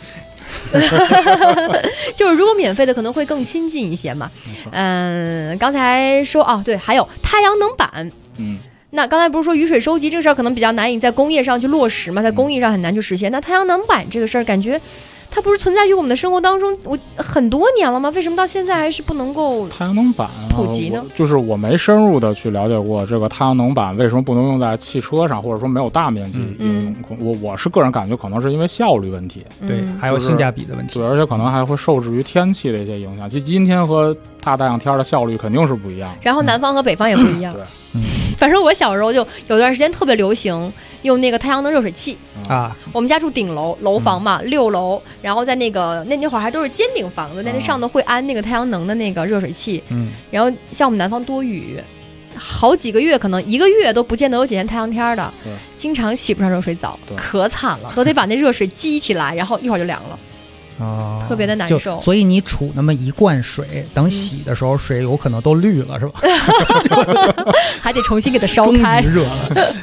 就是如果免费的可能会更亲近一些嘛。刚才说对，还有太阳能板，那刚才不是说雨水收集这个事儿可能比较难以在工业上去落实嘛，在工艺上很难去实现。那太阳能板这个事儿，感觉它不是存在于我们的生活当中很多年了吗？为什么到现在还是不能够太阳能板普及呢？ 就是我没深入的去了解过这个太阳能板为什么不能用在汽车上，或者说没有大面积应用。我是个人感觉可能是因为效率问题， 对，还有性价比的问题， 对，而且可能还会受制于天气的一些影响。今天和大太阳天的效率肯定是不一样的， 然后南方和北方也不一样。 对， 反正我小时候就有段时间特别流行用那个太阳能热水器啊。 我们家住顶楼房嘛，6楼，然后在那会儿还都是尖顶房子，那上头会安那个太阳能的那个热水器。然后像我们南方多雨，好几个月可能1个月都不见得有几天太阳天的，经常洗不上热水澡，可惨了，都得把那热水激起来，然后一会儿就凉了。特别的难受， 所以你储那么一罐水，等洗的时候水有可能都绿了，是吧？ 还得重新给它烧开。 终于热了。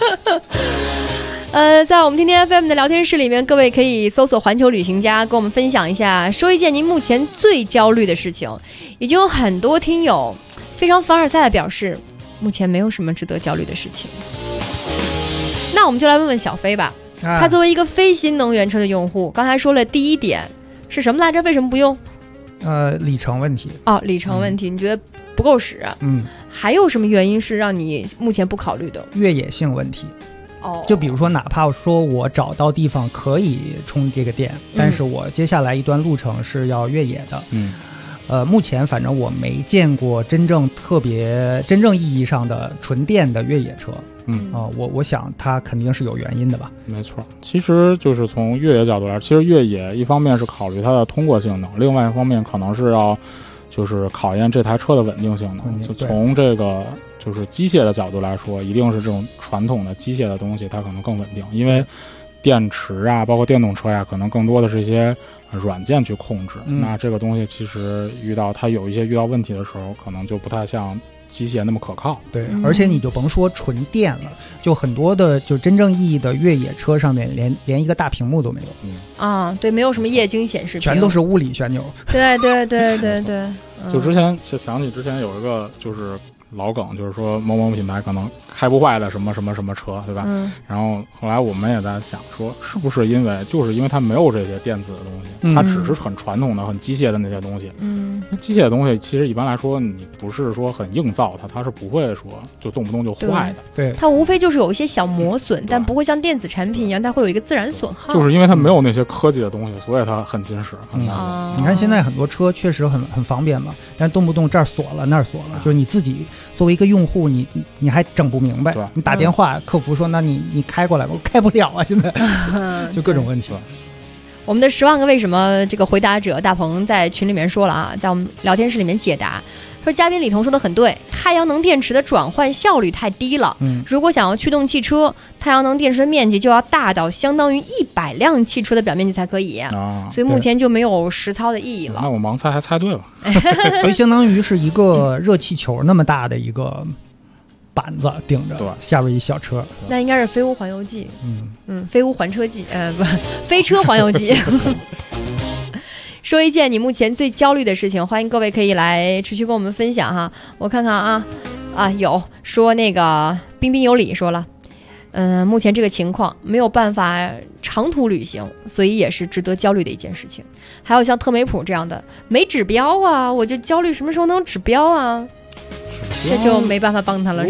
在我们天天 FM 的聊天室里面，各位可以搜索环球旅行家，跟我们分享一下，说一件您目前最焦虑的事情。已经有很多听友非常凡尔赛的表示，目前没有什么值得焦虑的事情。那我们就来问问小飞吧，他作为一个非新能源车的用户，刚才说了第一点是什么来着？为什么不用？ 里程问题。 里程问题，你觉得不够使？还有什么原因是让你目前不考虑的？ 越野性问题。就比如说，哪怕说我找到地方可以充这个电，但是我接下来一段路程是要越野的。目前反正我没见过真正意义上的纯电的越野车。我想它肯定是有原因的吧。 没错，其实就是从越野角度来，其实越野一方面是考虑它的通过性能，另外一方面可能是要就是考验这台车的稳定性能。就从这个就是机械的角度来说，一定是这种传统的机械的东西它可能更稳定，因为电池啊包括电动车呀可能更多的是一些软件去控制。那这个东西其实遇到问题的时候，可能就不太像机械那么可靠。 对，而且你就甭说纯电了，就很多的就真正意义的越野车上面连一个大屏幕都没有。 对，没有什么液晶显示屏， 全都是物理旋钮。 对。 就之前想起之前有一个就是老梗，就是说某某品牌可能开不坏的什么什么什么车，对吧？然后后来我们也在想说，是不是因为它没有这些电子的东西，它只是很传统的、很机械的那些东西。那机械的东西其实一般来说，你不是说很硬造它是不会说就动不动就坏的。 对， 它无非就是有一些小磨损，但不会像电子产品一样，它会有一个自然损耗。 就是因为它没有那些科技的东西，所以它很紧实。 你看现在很多车确实很方便嘛，但动不动这儿锁了那儿锁了，就是你自己作为一个用户，你还整不明白。你打电话客服说，那你开过来吧，我开不了啊，现在就各种问题。 我们的10万个为什么这个回答者大鹏在群里面说了在我们聊天室里面解答，他说嘉宾李彤说的很对，太阳能电池的转换效率太低了。如果想要驱动汽车，太阳能电池的面积就要大到相当于100辆汽车的表面积才可以。所以目前就没有实操的意义了。 那我盲猜还猜对了。 所以相当于是一个热气球那么大的一个板子顶着，下边一小车， 那应该是飞屋环游记。飞屋环车记，不，飞车环游记。说一件你目前最焦虑的事情，欢迎各位可以来持续跟我们分享哈。我看看有说那个彬彬有礼说了，目前这个情况没有办法长途旅行，所以也是值得焦虑的一件事情。还有像特美普这样的没指标我就焦虑什么时候能指标这就没办法帮他了。 如果从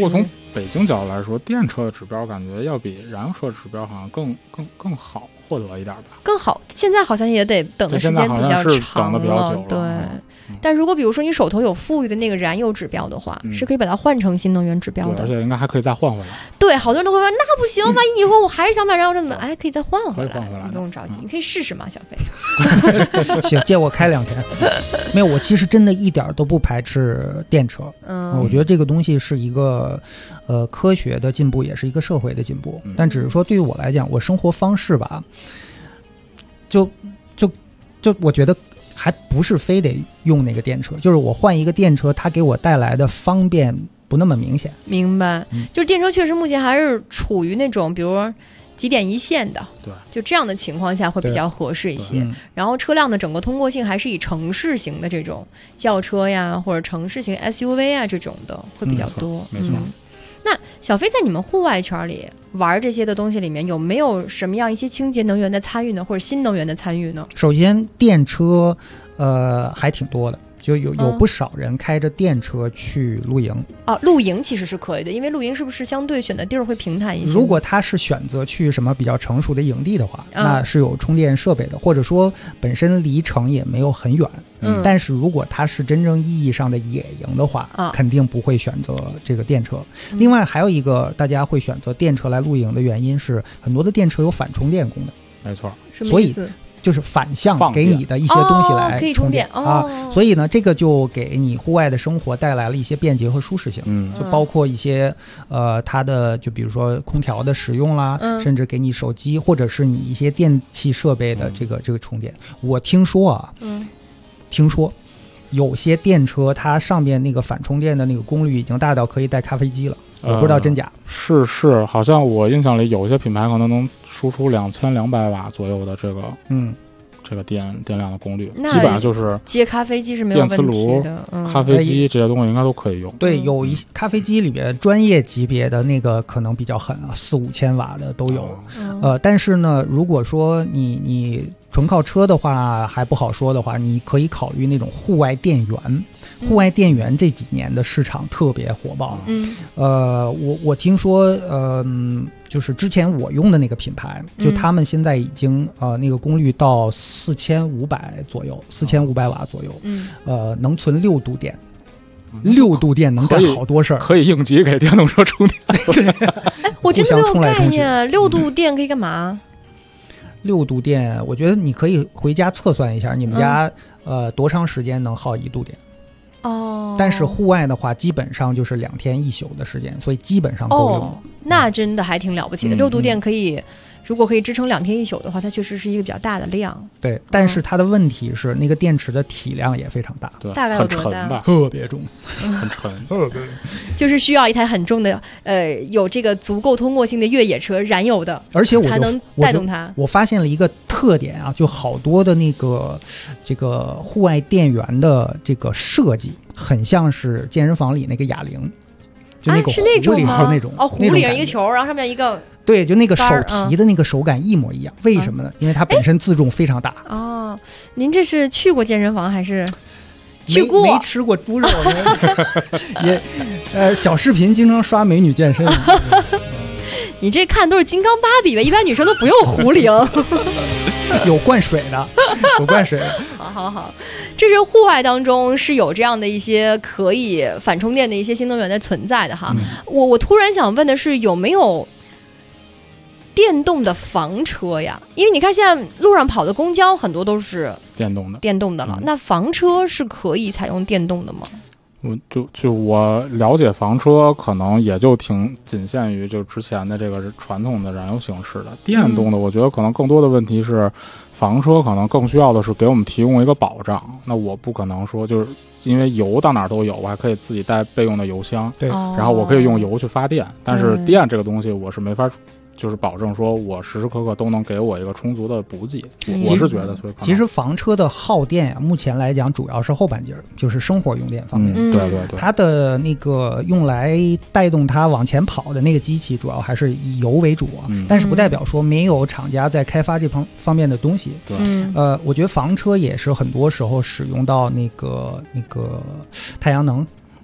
北京角度来说，电车的指标感觉要比燃油车指标好像更好获得一点吧。 更好，现在好像也得等的时间比较长了， 等的比较久了。 对。但如果比如说你手头有富裕的那个燃油指标的话，是可以把它换成新能源指标的， 而且应该还可以再换回来。 对，好多人都会说那不行，万一以后我还是想买燃油车怎么？哎，可以再换回来， 可以换回来， 你不用着急，你可以试试嘛，小飞。 行，借我开2天。没有，我其实真的一点都不排斥电车。我觉得这个东西是一个科学的进步，也是一个社会的进步。但只是说对于我来讲，我生活方式吧，就我觉得。还不是非得用那个电车，就是我换一个电车，它给我带来的方便不那么明显。 明白，就是电车确实目前还是处于那种，比如几点一线的， 对， 就这样的情况下会比较合适一些。然后车辆的整个通过性还是以城市型的这种轿车呀，或者城市型 SUV 啊这种的会比较多。 没错。 那小飞在你们户外圈里玩这些的东西里面，有没有什么样一些清洁能源的参与呢，或者新能源的参与呢？ 首先，电车还挺多的，就有不少人开着电车去露营。 露营其实是可以的，因为露营是不是相对选的地儿会平坦一些？ 如果他是选择去什么比较成熟的营地的话，那是有充电设备的，或者说本身离城也没有很远。但是如果它是真正意义上的野营的话，肯定不会选择这个电车。另外还有一个大家会选择电车来露营的原因是，很多的电车有反充电功能。 没错， 所以就是反向给你的一些东西来充电所以呢，这个就给你户外的生活带来了一些便捷和舒适性。就包括一些它的就比如说空调的使用啦，甚至给你手机或者是你一些电器设备的这个充电。我听说有些电车它上面那个反充电的那个功率已经大到可以带咖啡机了。我不知道真假。 是，好像我印象里有一些品牌可能能输出2200瓦左右的这个这个电量的功率，基本上就是接咖啡机是没有问题的， 电磁炉、咖啡机这些东西应该都可以用。 对，有一些咖啡机里边专业级别的那个可能比较狠啊，4-5千瓦的都有。但是呢，如果说你纯靠车的话还不好说的话，你可以考虑那种户外电源。户外电源这几年的市场特别火爆。我听说就是之前我用的那个品牌，就他们现在已经那个功率到4500左右，4500瓦左右。能存6度电。6度电能干好多事儿， 可以应急给电动车充电。 我真的没有概念，6度电可以干嘛 ？6度电，我觉得你可以回家测算一下，你们家多长时间能耗1度电？但是户外的话，基本上就是2天1宿的时间，所以基本上够用。 那真的还挺了不起的。6度电可以，如果可以支撑2天1宿的话，它确实是一个比较大的量。 对，但是它的问题是，那个电池的体量也非常大， 大概有多大？ 吧， 特别重， 很沉， 就是需要一台很重的，有这个足够通过性的越野车，燃油的， 而且才能带动它。 我发现了一个特点啊，就好多的那个这个户外电源的这个设计，很像是健身房里那个哑铃。就那个是那种吗？ 那种壶里一个球，然后上面一个对，就那个手提的那个手感一模一样。为什么呢？因为它本身自重非常大。 您这是去过健身房还是去过？ 没吃过猪肉，也小视频经常刷美女健身。 你这看都是金刚芭比吧？一般女生都不用壶铃。 有灌水的，有灌水的。 好，这是户外当中是有这样的一些可以反充电的一些新能源的存在的哈。我突然想问的是，有没有电动的房车呀？因为你看现在路上跑的公交很多都是电动的了，那房车是可以采用电动的吗？ 我了解房车可能也就挺仅限于就之前的这个传统的燃油形式的。电动的我觉得可能更多的问题是，房车可能更需要的是给我们提供一个保障。那我不可能说就是因为油到哪儿都有，我还可以自己带备用的油箱， 对， 然后我可以用油去发电，但是电这个东西我是没法就是保证说我时时刻刻都能给我一个充足的补给。我是觉得，所以其实房车的耗电目前来讲主要是后半截，就是生活用电方面。 对， 它的那个用来带动它往前跑的那个机器主要还是以油为主但是不代表说没有厂家在开发这方面的东西。 对， 我觉得房车也是很多时候使用到那个太阳能。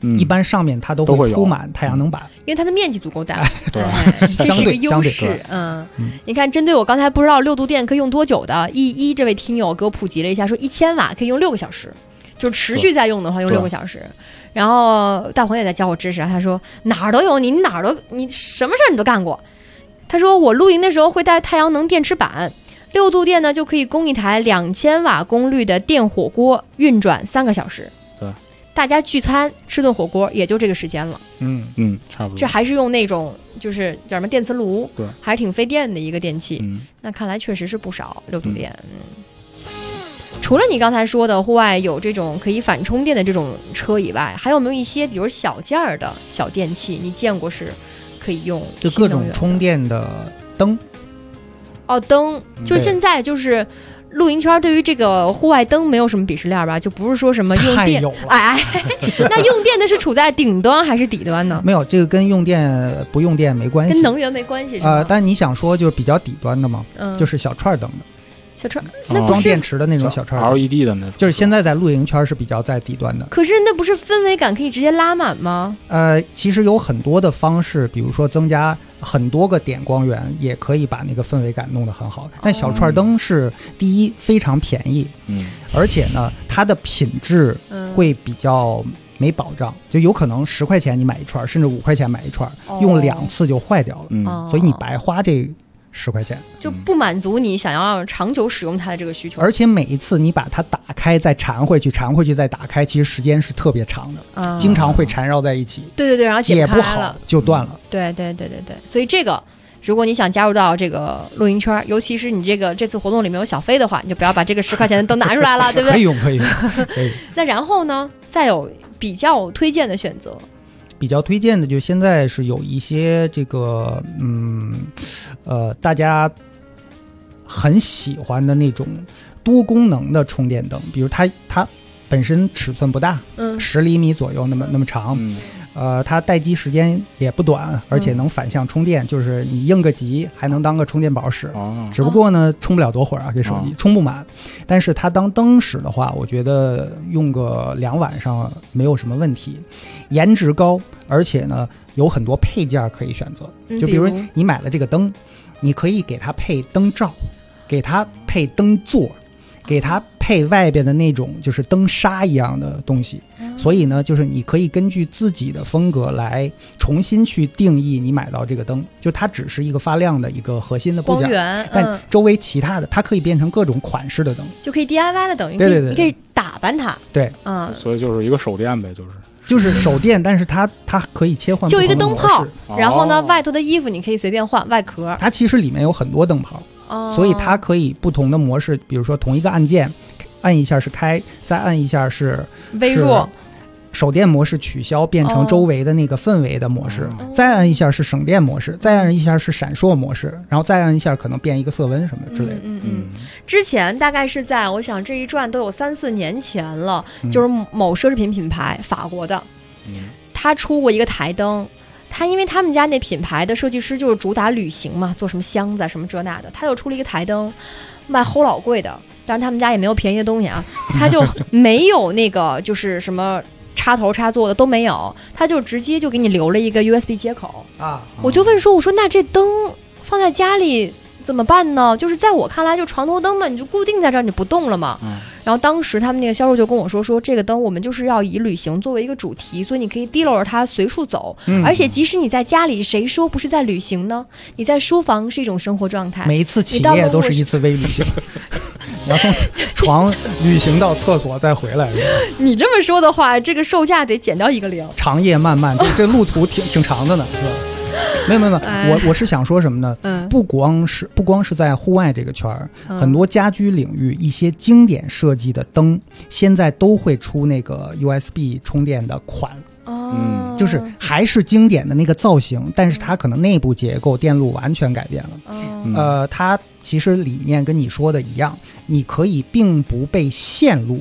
一般上面它都会铺满太阳能板， 因为它的面积足够大， 对， 这是一个优势。你看，针对我刚才不知道6度电可以用多久的，这位听友给我普及了一下，说1000瓦可以用6个小时，就持续在用的话用6个小时。然后大鹏也在教我知识，他说哪儿都有你什么事儿你都干过。他说我露营的时候会带太阳能电池板，6度电呢就可以供一台2000瓦功率的电火锅运转3个小时。 对， 大家聚餐吃顿火锅也就这个时间了。 差不多。 这还是用那种就是叫什么电磁炉， 对， 还是挺费电的一个电器。那看来确实是不少6度电。除了你刚才说的户外有这种可以反充电的这种车以外，还有没有一些比如小件儿的小电器你见过是可以用就各种充电的灯？ 灯就是现在就是露营圈对于这个户外灯没有什么鄙视链吧？就不是说什么用电，那用电的是处在顶端还是底端呢？ 没有，这个跟用电不用电没关系， 跟能源没关系是吗？ 但是你想说就是比较底端的嘛，就是小串灯的。 小串那装电池的那种小串 LED 的那种， 就是现在在露营圈是比较在底端的。 可是那不是氛围感可以直接拉满吗？ 其实有很多的方式，比如说增加很多个点光源，也可以把那个氛围感弄得很好。但小串灯是第一非常便宜，而且呢它的品质会比较没保障，就有可能10块钱你买一串，甚至5块钱买一串，用2次就坏掉了，所以你白花这10块钱， 就不满足你想要长久使用它的这个需求。 而且每一次你把它打开再缠回去，缠回去再打开，其实时间是特别长的，经常会缠绕在一起。 对，然后解不好就断了。 对，所以这个如果你想加入到这个露营圈，尤其是你这次活动里面有小飞的话，你就不要把这个10块钱的灯拿出来了，对不对？ 可以用。 那然后呢，再有比较推荐的选择。 比较推荐的就现在是有一些这个大家很喜欢的那种多功能的充电灯，比如它本身尺寸不大，10厘米左右那么长，它待机时间也不短，而且能反向充电，就是你应个急还能当个充电宝使。只不过呢充不了多会儿啊，这手机充不满。但是它当灯使的话，我觉得用个2晚上没有什么问题。颜值高，而且呢有很多配件可以选择，就比如你买了这个灯，你可以给它配灯罩，给它配灯座，给它配外边的那种就是灯纱一样的东西。所以呢就是你可以根据自己的风格来重新去定义你买到这个灯，就它只是一个发亮的一个核心的部件，但周围其他的它可以变成各种款式的灯，就可以 DIY 的灯，你可以打扮它。 对， 所以就是一个手电呗， 就是手电，但是它可以切换不同的模式， 就一个灯泡，然后呢外头的衣服你可以随便换，外壳它其实里面有很多灯泡，所以它可以不同的模式，比如说同一个按键按一下是开，再按一下是微弱， 手电模式取消变成周围的那个氛围的模式，再按一下是省电模式，再按一下是闪烁模式，然后再按一下可能变一个色温什么之类的。 之前大概是在我想这一转都有3-4年前了，就是某奢侈品品牌法国的，他出过一个台灯。他因为他们家那品牌的设计师就是主打旅行嘛，做什么箱子什么这那的，他又出了一个台灯，卖齁老贵的，但是他们家也没有便宜的东西啊，他就没有那个就是什么插头插座的都没有，他就直接就给你留了一个 USB 接口啊。我就问说，我说那这灯放在家里怎么办呢？就是在我看来就床头灯嘛，你就固定在这儿你不动了嘛。然后当时他们那个销售就跟我说这个灯我们就是要以旅行作为一个主题，所以你可以提溜着它随处走，而且即使你在家里，谁说不是在旅行呢？你在书房是一种生活状态， 每一次起夜都是一次微旅行。你要从床旅行到厕所再回来。 你这么说的话，这个售价得减掉1个0。 长夜漫漫，这路途挺长的呢，是吧？没有，我是想说什么呢？不光是在户外这个圈儿，很多家居领域一些经典设计的灯，现在都会出那个 USB 充电的款。就是还是经典的那个造型，但是它可能内部结构电路完全改变了。它其实理念跟你说的一样，你可以并不被线路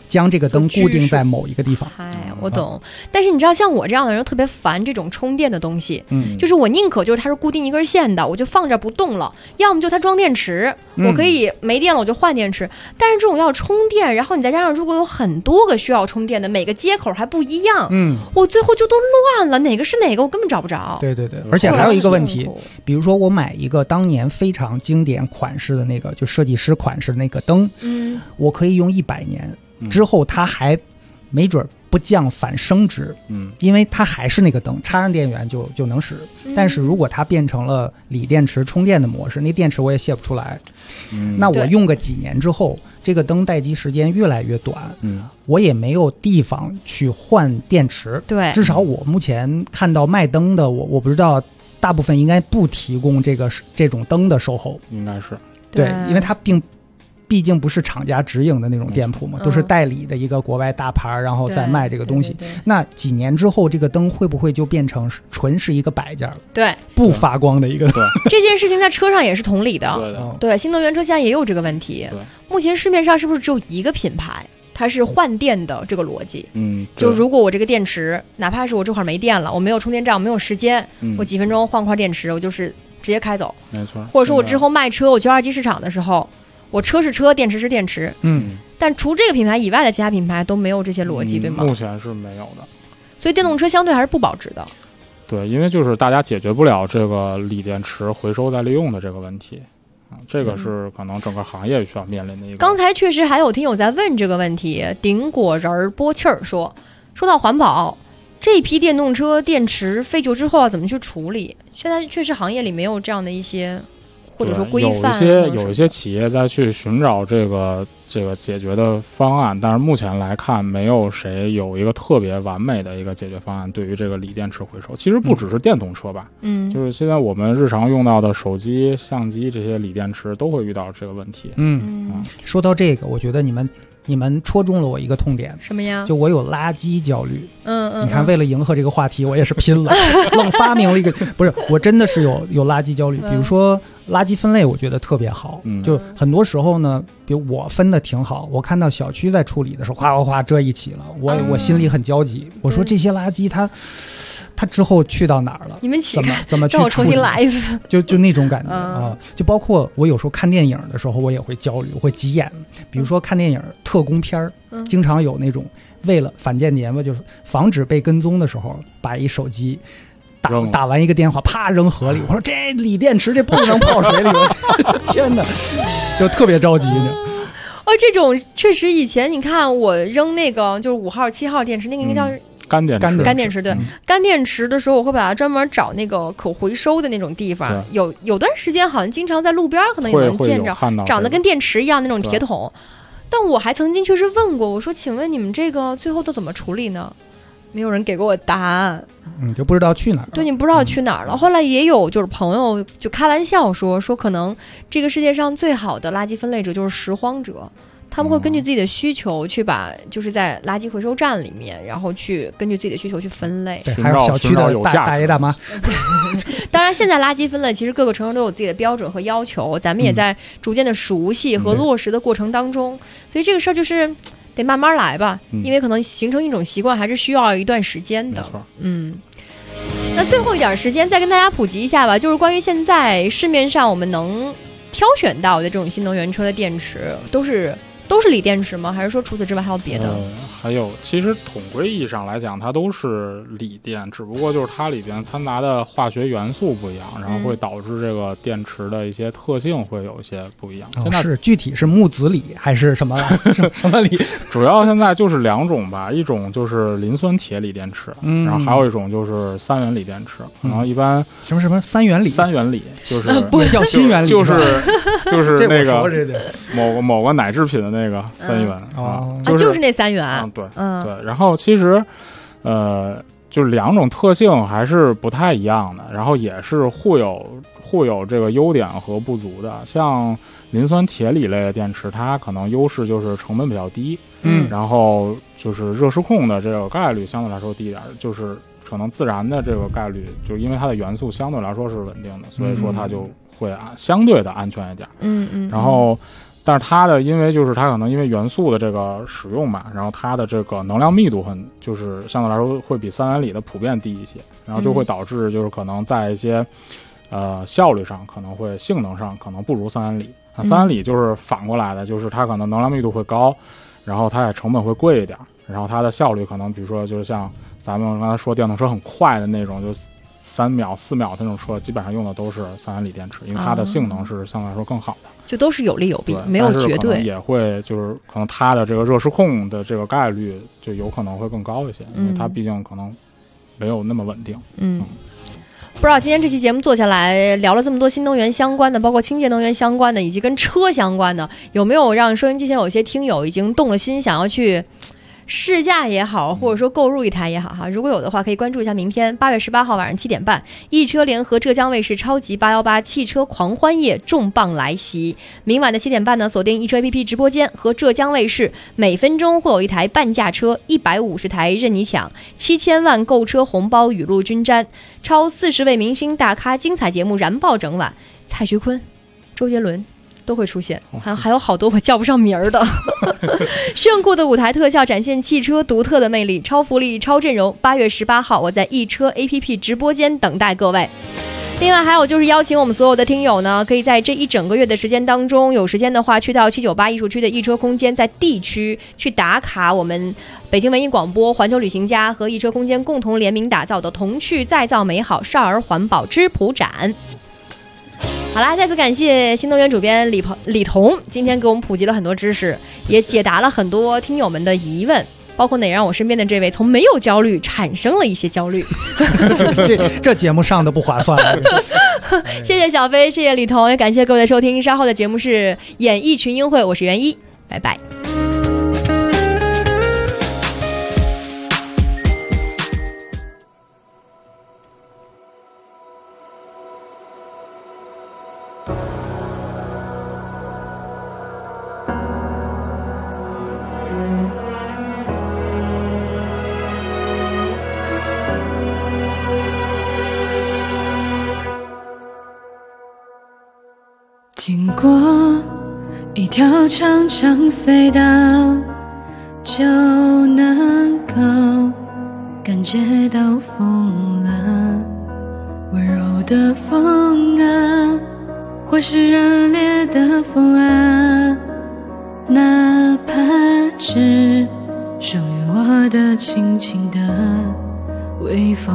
将这个灯固定在某一个地方。 我懂。但是你知道，像我这样的人特别烦这种充电的东西，就是我宁可就是它是固定一根线的，我就放这不动了；要么就它装电池，我可以没电了我就换电池。但是这种要充电，然后你再加上如果有很多个需要充电的，每个接口还不一样，我最后就都乱了，哪个是哪个我根本找不着。 对，而且还有一个问题，比如说我买一个当年非常经典款式的那个，就设计师款式的那个灯，我可以用100年之后，它还没准不降反升值，因为它还是那个灯，插上电源就能使。但是如果它变成了锂电池充电的模式，那电池我也卸不出来，那我用个几年之后，这个灯待机时间越来越短，我也没有地方去换电池。 对， 至少我目前看到卖灯的，我不知道，大部分应该不提供这种灯的售后， 应该是对，因为它毕竟不是厂家直营的那种店铺嘛，都是代理的一个国外大牌，然后再卖这个东西。那几年之后，这个灯会不会就变成纯是一个摆件了？ 对， 不发光的一个。 这件事情在车上也是同理的。对，新能源车现在也有这个问题。目前市面上是不是只有一个品牌？它是换电的这个逻辑，就如果我这个电池，哪怕是我这会儿没电了，我没有充电站，没有时间，我几分钟换块电池，我就是直接开走。 没错。 或者说我之后卖车，我去二级市场的时候，我车是车，电池是电池。但除这个品牌以外的其他品牌都没有这些逻辑，对吗？ 目前是没有的。 所以电动车相对还是不保值的。 对，因为就是大家解决不了这个锂电池回收再利用的这个问题。这个是可能整个行业需要面临的一个。 刚才确实还有听友在问这个问题，顶果仁波气儿说到环保，这批电动车电池废旧之后要怎么去处理？现在确实行业里没有这样的一些或者说规范， 有一些企业在去寻找这个解决的方案，但是目前来看，没有谁有一个特别完美的一个解决方案。对于这个锂电池回收，其实不只是电动车吧，就是现在我们日常用到的手机、相机这些锂电池都会遇到这个问题。 说到这个，我觉得你们戳中了我一个痛点。 什么呀？ 就我有垃圾焦虑。你看，为了迎合这个话题，我也是拼了，愣发明了一个。不是，我真的是有垃圾焦虑。比如说垃圾分类，我觉得特别好。就很多时候呢，比如我分的挺好，我看到小区在处理的时候，哗哗哗这一起了，我心里很焦急。我说这些垃圾它之后去到哪儿了？ 你们起怎么去让我重新来一次？ 就那种感觉啊！就包括我有时候看电影的时候，我也会焦虑，我会急眼。比如说看电影特工片儿，经常有那种为了反间谍嘛，就是防止被跟踪的时候，把一手机打完一个电话，啪扔河里。我说这锂电池这不能泡水里，天哪，就特别着急呢。 这种确实以前你看我扔那个就是5号、7号电池，那个应该叫干电池。 对，干电池的时候我会把它专门找那个可回收的那种地方。有段时间好像经常在路边可能也能见着长得跟电池一样那种铁桶。但我还曾经确实问过，我说请问你们这个最后都怎么处理呢？没有人给过我答案。 就不知道去哪儿了。 对，你不知道去哪儿了。后来也有就是朋友就开玩笑说可能这个世界上最好的垃圾分类者就是拾荒者。他们会根据自己的需求去把，就是在垃圾回收站里面，然后去根据自己的需求去分类。 对，还有小区的大爷大妈。 当然，现在垃圾分类其实各个城市都有自己的标准和要求，咱们也在逐渐的熟悉和落实的过程当中。所以这个事儿就是得慢慢来吧，因为可能形成一种习惯还是需要一段时间的。那最后一点时间再跟大家普及一下吧，就是关于现在市面上我们能挑选到的这种新能源车的电池，都是锂电池吗？还是说除此之外还有别的？ 还有，其实统归意义上来讲，它都是锂电，只不过就是它里边掺杂的化学元素不一样，然后会导致这个电池的一些特性会有一些不一样。现在是具体是木子锂还是什么什么锂？ 主要现在就是2种吧，一种就是磷酸铁锂电池，然后还有一种就是3元锂电池。可能一般什么3元锂 ？3元锂就是不叫新元锂， 就是那个某个奶制品的那个3元就是那3元。 对，然后其实就是2种特性还是不太一样的，然后也是互有这个优点和不足的。像磷酸铁锂类的电池，它可能优势就是成本比较低，然后就是热失控的这个概率相对来说低一点，就是可能自燃的这个概率，就因为它的元素相对来说是稳定的，所以说它就会相对的安全一点。然后但是它的因为就是它可能因为元素的这个使用嘛，然后它的这个能量密度就是相对来说会比三元锂的普遍低一些，然后就会导致就是可能在一些效率上可能会性能上可能不如三元锂。三元锂就是反过来的，就是它可能能量密度会高，然后它也成本会贵一点，然后它的效率可能比如说就是像咱们刚才说电动车很快的那种，就3秒4秒的那种车，基本上用的都是三元锂电池，因为它的性能是相对来说更好的。 就都是有利有弊，没有绝对。 也会就是可能它的这个热失控的这个概率就有可能会更高一些，因为它毕竟可能没有那么稳定。 不知道今天这期节目做下来，聊了这么多新能源相关的，包括清洁能源相关的，以及跟车相关的，有没有让收音机前有些听友已经动了心，想要去试驾也好，或者说购入一台也好哈，如果有的话，可以关注一下明天8月18号晚上7点半，易车联合浙江卫视超级818汽车狂欢夜重磅来袭。明晚的7点半呢，锁定易车 APP 直播间和浙江卫视，每分钟会有一台半价车，150台任你抢，7000万购车红包雨露均沾，超40位明星大咖精彩节目燃爆整晚，蔡徐坤、周杰伦都会出现，还有好多我叫不上名儿的。炫酷的舞台特效展现汽车独特的魅力，超福利、超阵容。8月18号，我在易车 APP 直播间等待各位。另外还有就是邀请我们所有的听友呢，可以在这一整个月的时间当中，有时间的话去到798艺术区的易车空间，在 D 区去打卡我们北京文艺广播、环球旅行家和易车空间共同联名打造的童趣再造美好少儿环保质朴展。好啦，再次感谢新能源主编李彤，今天给我们普及了很多知识，也解答了很多听友们的疑问，包括哪让我身边的这位从没有焦虑产生了一些焦虑。 这节目上的不划算。 谢谢小飞，谢谢李彤，也感谢各位的收听。稍后的节目是演艺群英会，我是袁一，拜拜。 经过一条长长隧道，就能够感觉到风了，温柔的风啊，或是热烈的风啊，哪怕只属于我的轻轻的微风，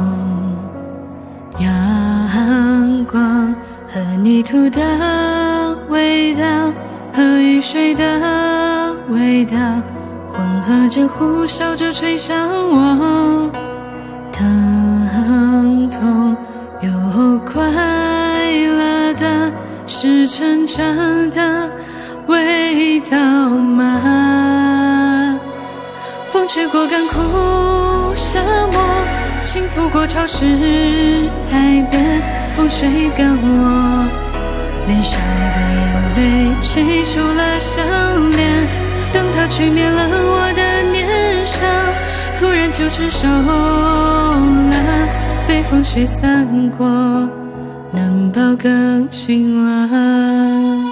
阳光和泥土的味道，和雨水的味道，混合着呼啸着吹向我，疼痛又快乐的是成长的味道吗？风吹过干枯沙漠，轻拂过潮湿海边，风吹干我脸上的眼泪，吹出了笑脸。等它吹灭了我的年少，突然就成熟了，被风吹散过，难保更近了。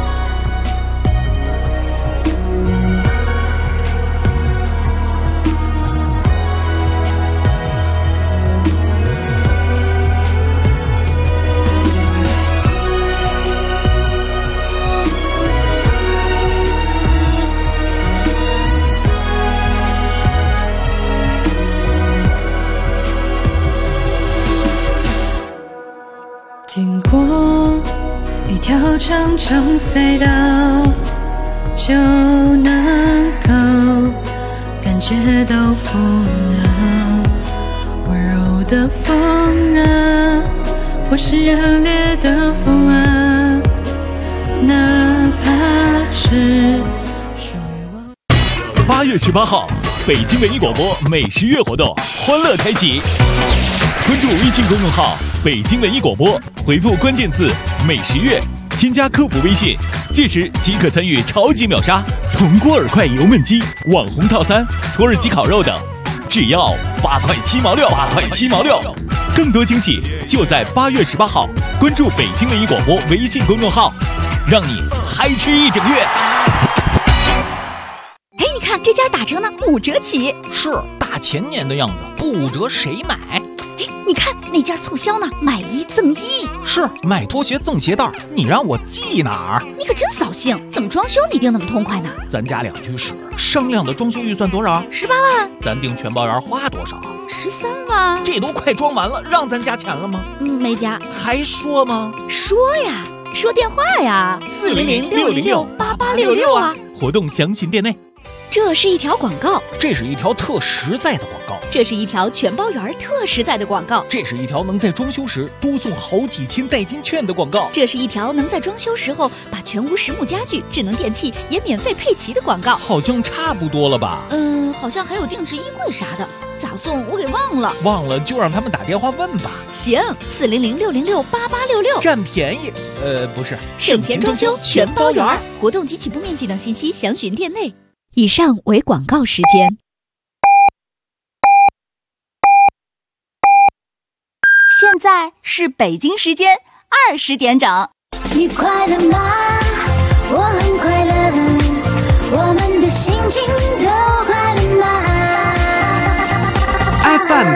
经过一条长长隧道，就能够感觉到风啊，温柔的风啊，或是热烈的风啊，哪怕是属于我。 8月18号，北京文艺广播美食月活动欢乐开启。关注微信公众号北京文艺广播，回复关键字美食月，添加客服微信，届时即可参与超级秒杀铜锅饵块油焖鸡、网红套餐、土耳其烤肉等，只要8块7毛6，8块7毛6。更多惊喜就在8月18号，关注北京文艺广播微信公众号。 让你嗨吃一整月。 哎，你看这家打折呢，5折起。 是大前年的样子，不折谁买？ 哎，你看那家促销呢，买1赠1。 是买拖鞋赠鞋带，你让我记哪儿？ 你可真扫兴，怎么装修你定那么痛快呢？ 咱家2居室，商量的装修预算多少 ？18万。 咱订全包园花多少 ？13万。 这都快装完了，让咱加钱了吗？ 没加。 还说吗？ 说呀，说电话呀，400-606-8866啊。 活动详询店内。 这是一条广告， 这是一条特实在的广告， 这是一条全包园特实在的广告， 这是一条能在装修时多送好几千代金券的广告， 这是一条能在装修时候把全屋实木家具、智能电器也免费配齐的广告。 好像差不多了吧？ 好像还有定制衣柜啥的，咋送我给忘了。 忘了就让他们打电话问吧。 行，400-606-8866， 占便宜。不是， 省钱装修全包园，活动及起步面积等信息详询店内。以上为广告时间。 现在是北京时间20点整。 你快乐吗？我很快乐，我们的心情都快乐吗 ？FM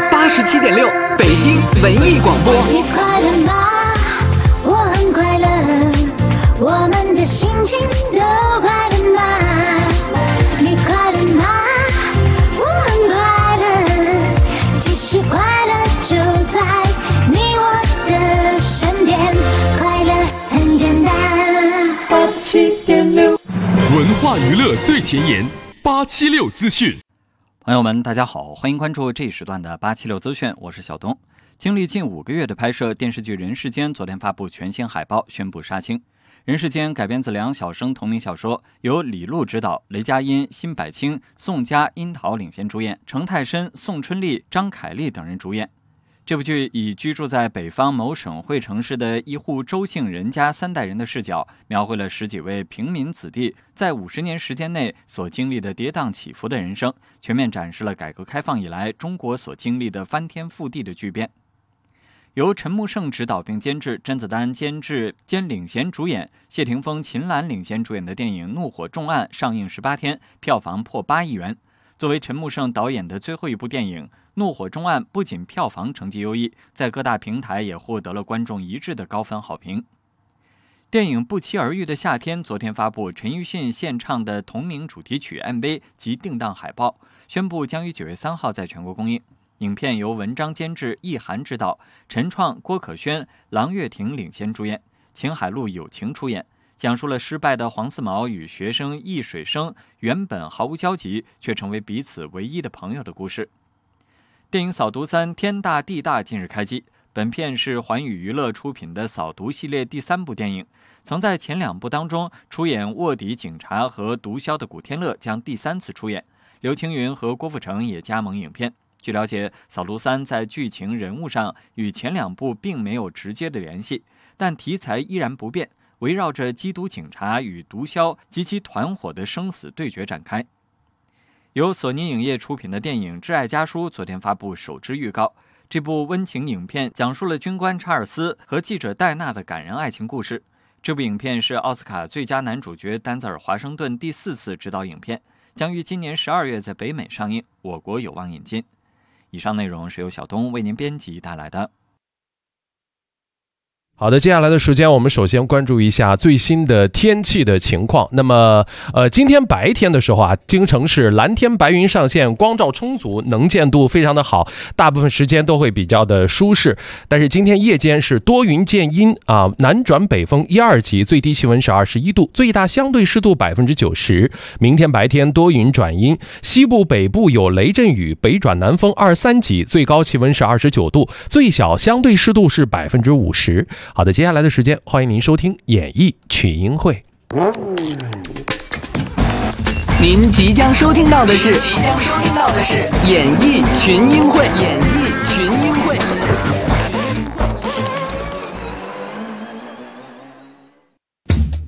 87.6，北京文艺广播。 你快乐吗？我很快乐，我们的心情都快乐吗？你快乐吗？我很快乐，其实快乐就在你我的身边，快乐很简单。87.6， 文化娱乐最前沿，876资讯。 朋友们，大家好，欢迎关注这一时段的876资讯，我是小东。经历近5个月的拍摄，电视剧《人世间》昨天发布全新海报，宣布杀青。《人世间》改编自梁晓声同名小说，由李路执导，雷佳音、辛柏青、宋佳、樱桃领衔主演，程泰深、宋春丽、张凯丽等人主演。这部剧以居住在北方某省会城市的一户周姓人家3代人的视角，描绘了10几位平民子弟在50年时间内所经历的跌宕起伏的人生，全面展示了改革开放以来中国所经历的翻天覆地的巨变。由陈木胜执导并监制，甄子丹监制兼领衔主演，谢霆锋、秦岚领衔主演的电影《怒火重案》上映18天，票房破8亿元。作为陈木胜导演的最后一部电影，《怒火重案》不仅票房成绩优异，在各大平台也获得了观众一致的高分好评。电影《不期而遇的夏天》昨天发布陈奕迅献唱的同名主题曲 MV 及定档海报，宣布将于9月3号在全国公映。影片由文章监制，易涵执导，陈创、郭可轩、郎月婷领衔主演，秦海璐友情出演，讲述了失败的黄四毛与学生易水生原本毫无交集，却成为彼此唯一的朋友的故事。电影《扫毒3天大地大》近日开机，本片是环宇娱乐出品的扫毒系列第3部电影，曾在前2部当中出演卧底警察和毒枭的古天乐将第3次出演，刘青云和郭富城也加盟影片。据了解，《扫毒3》在剧情人物上与前2部并没有直接的联系，但题材依然不变，围绕着缉毒警察与毒枭及其团伙的生死对决展开。由索尼影业出品的电影《挚爱家书》昨天发布首支预告。这部温情影片讲述了军官查尔斯和记者戴娜的感人爱情故事。这部影片是奥斯卡最佳男主角丹泽尔·华盛顿第4次执导影片，将于今年12月在北美上映，我国有望引进。以上内容是由小东为您编辑带来的。 好的，接下来的时间我们首先关注一下最新的天气的情况。那么今天白天的时候啊，京城是蓝天白云上线，光照充足，能见度非常的好，大部分时间都会比较的舒适。但是今天夜间是多云见阴啊，南转北风1、2级，最低气温是21度，最大相对湿度90%。明天白天多云转阴，西部北部有雷阵雨，北转南风2、3级，最高气温是29度，最小相对湿度是50%。好的，接下来的时间，欢迎您收听演艺群英会。 您即将收听到的是演艺群英会。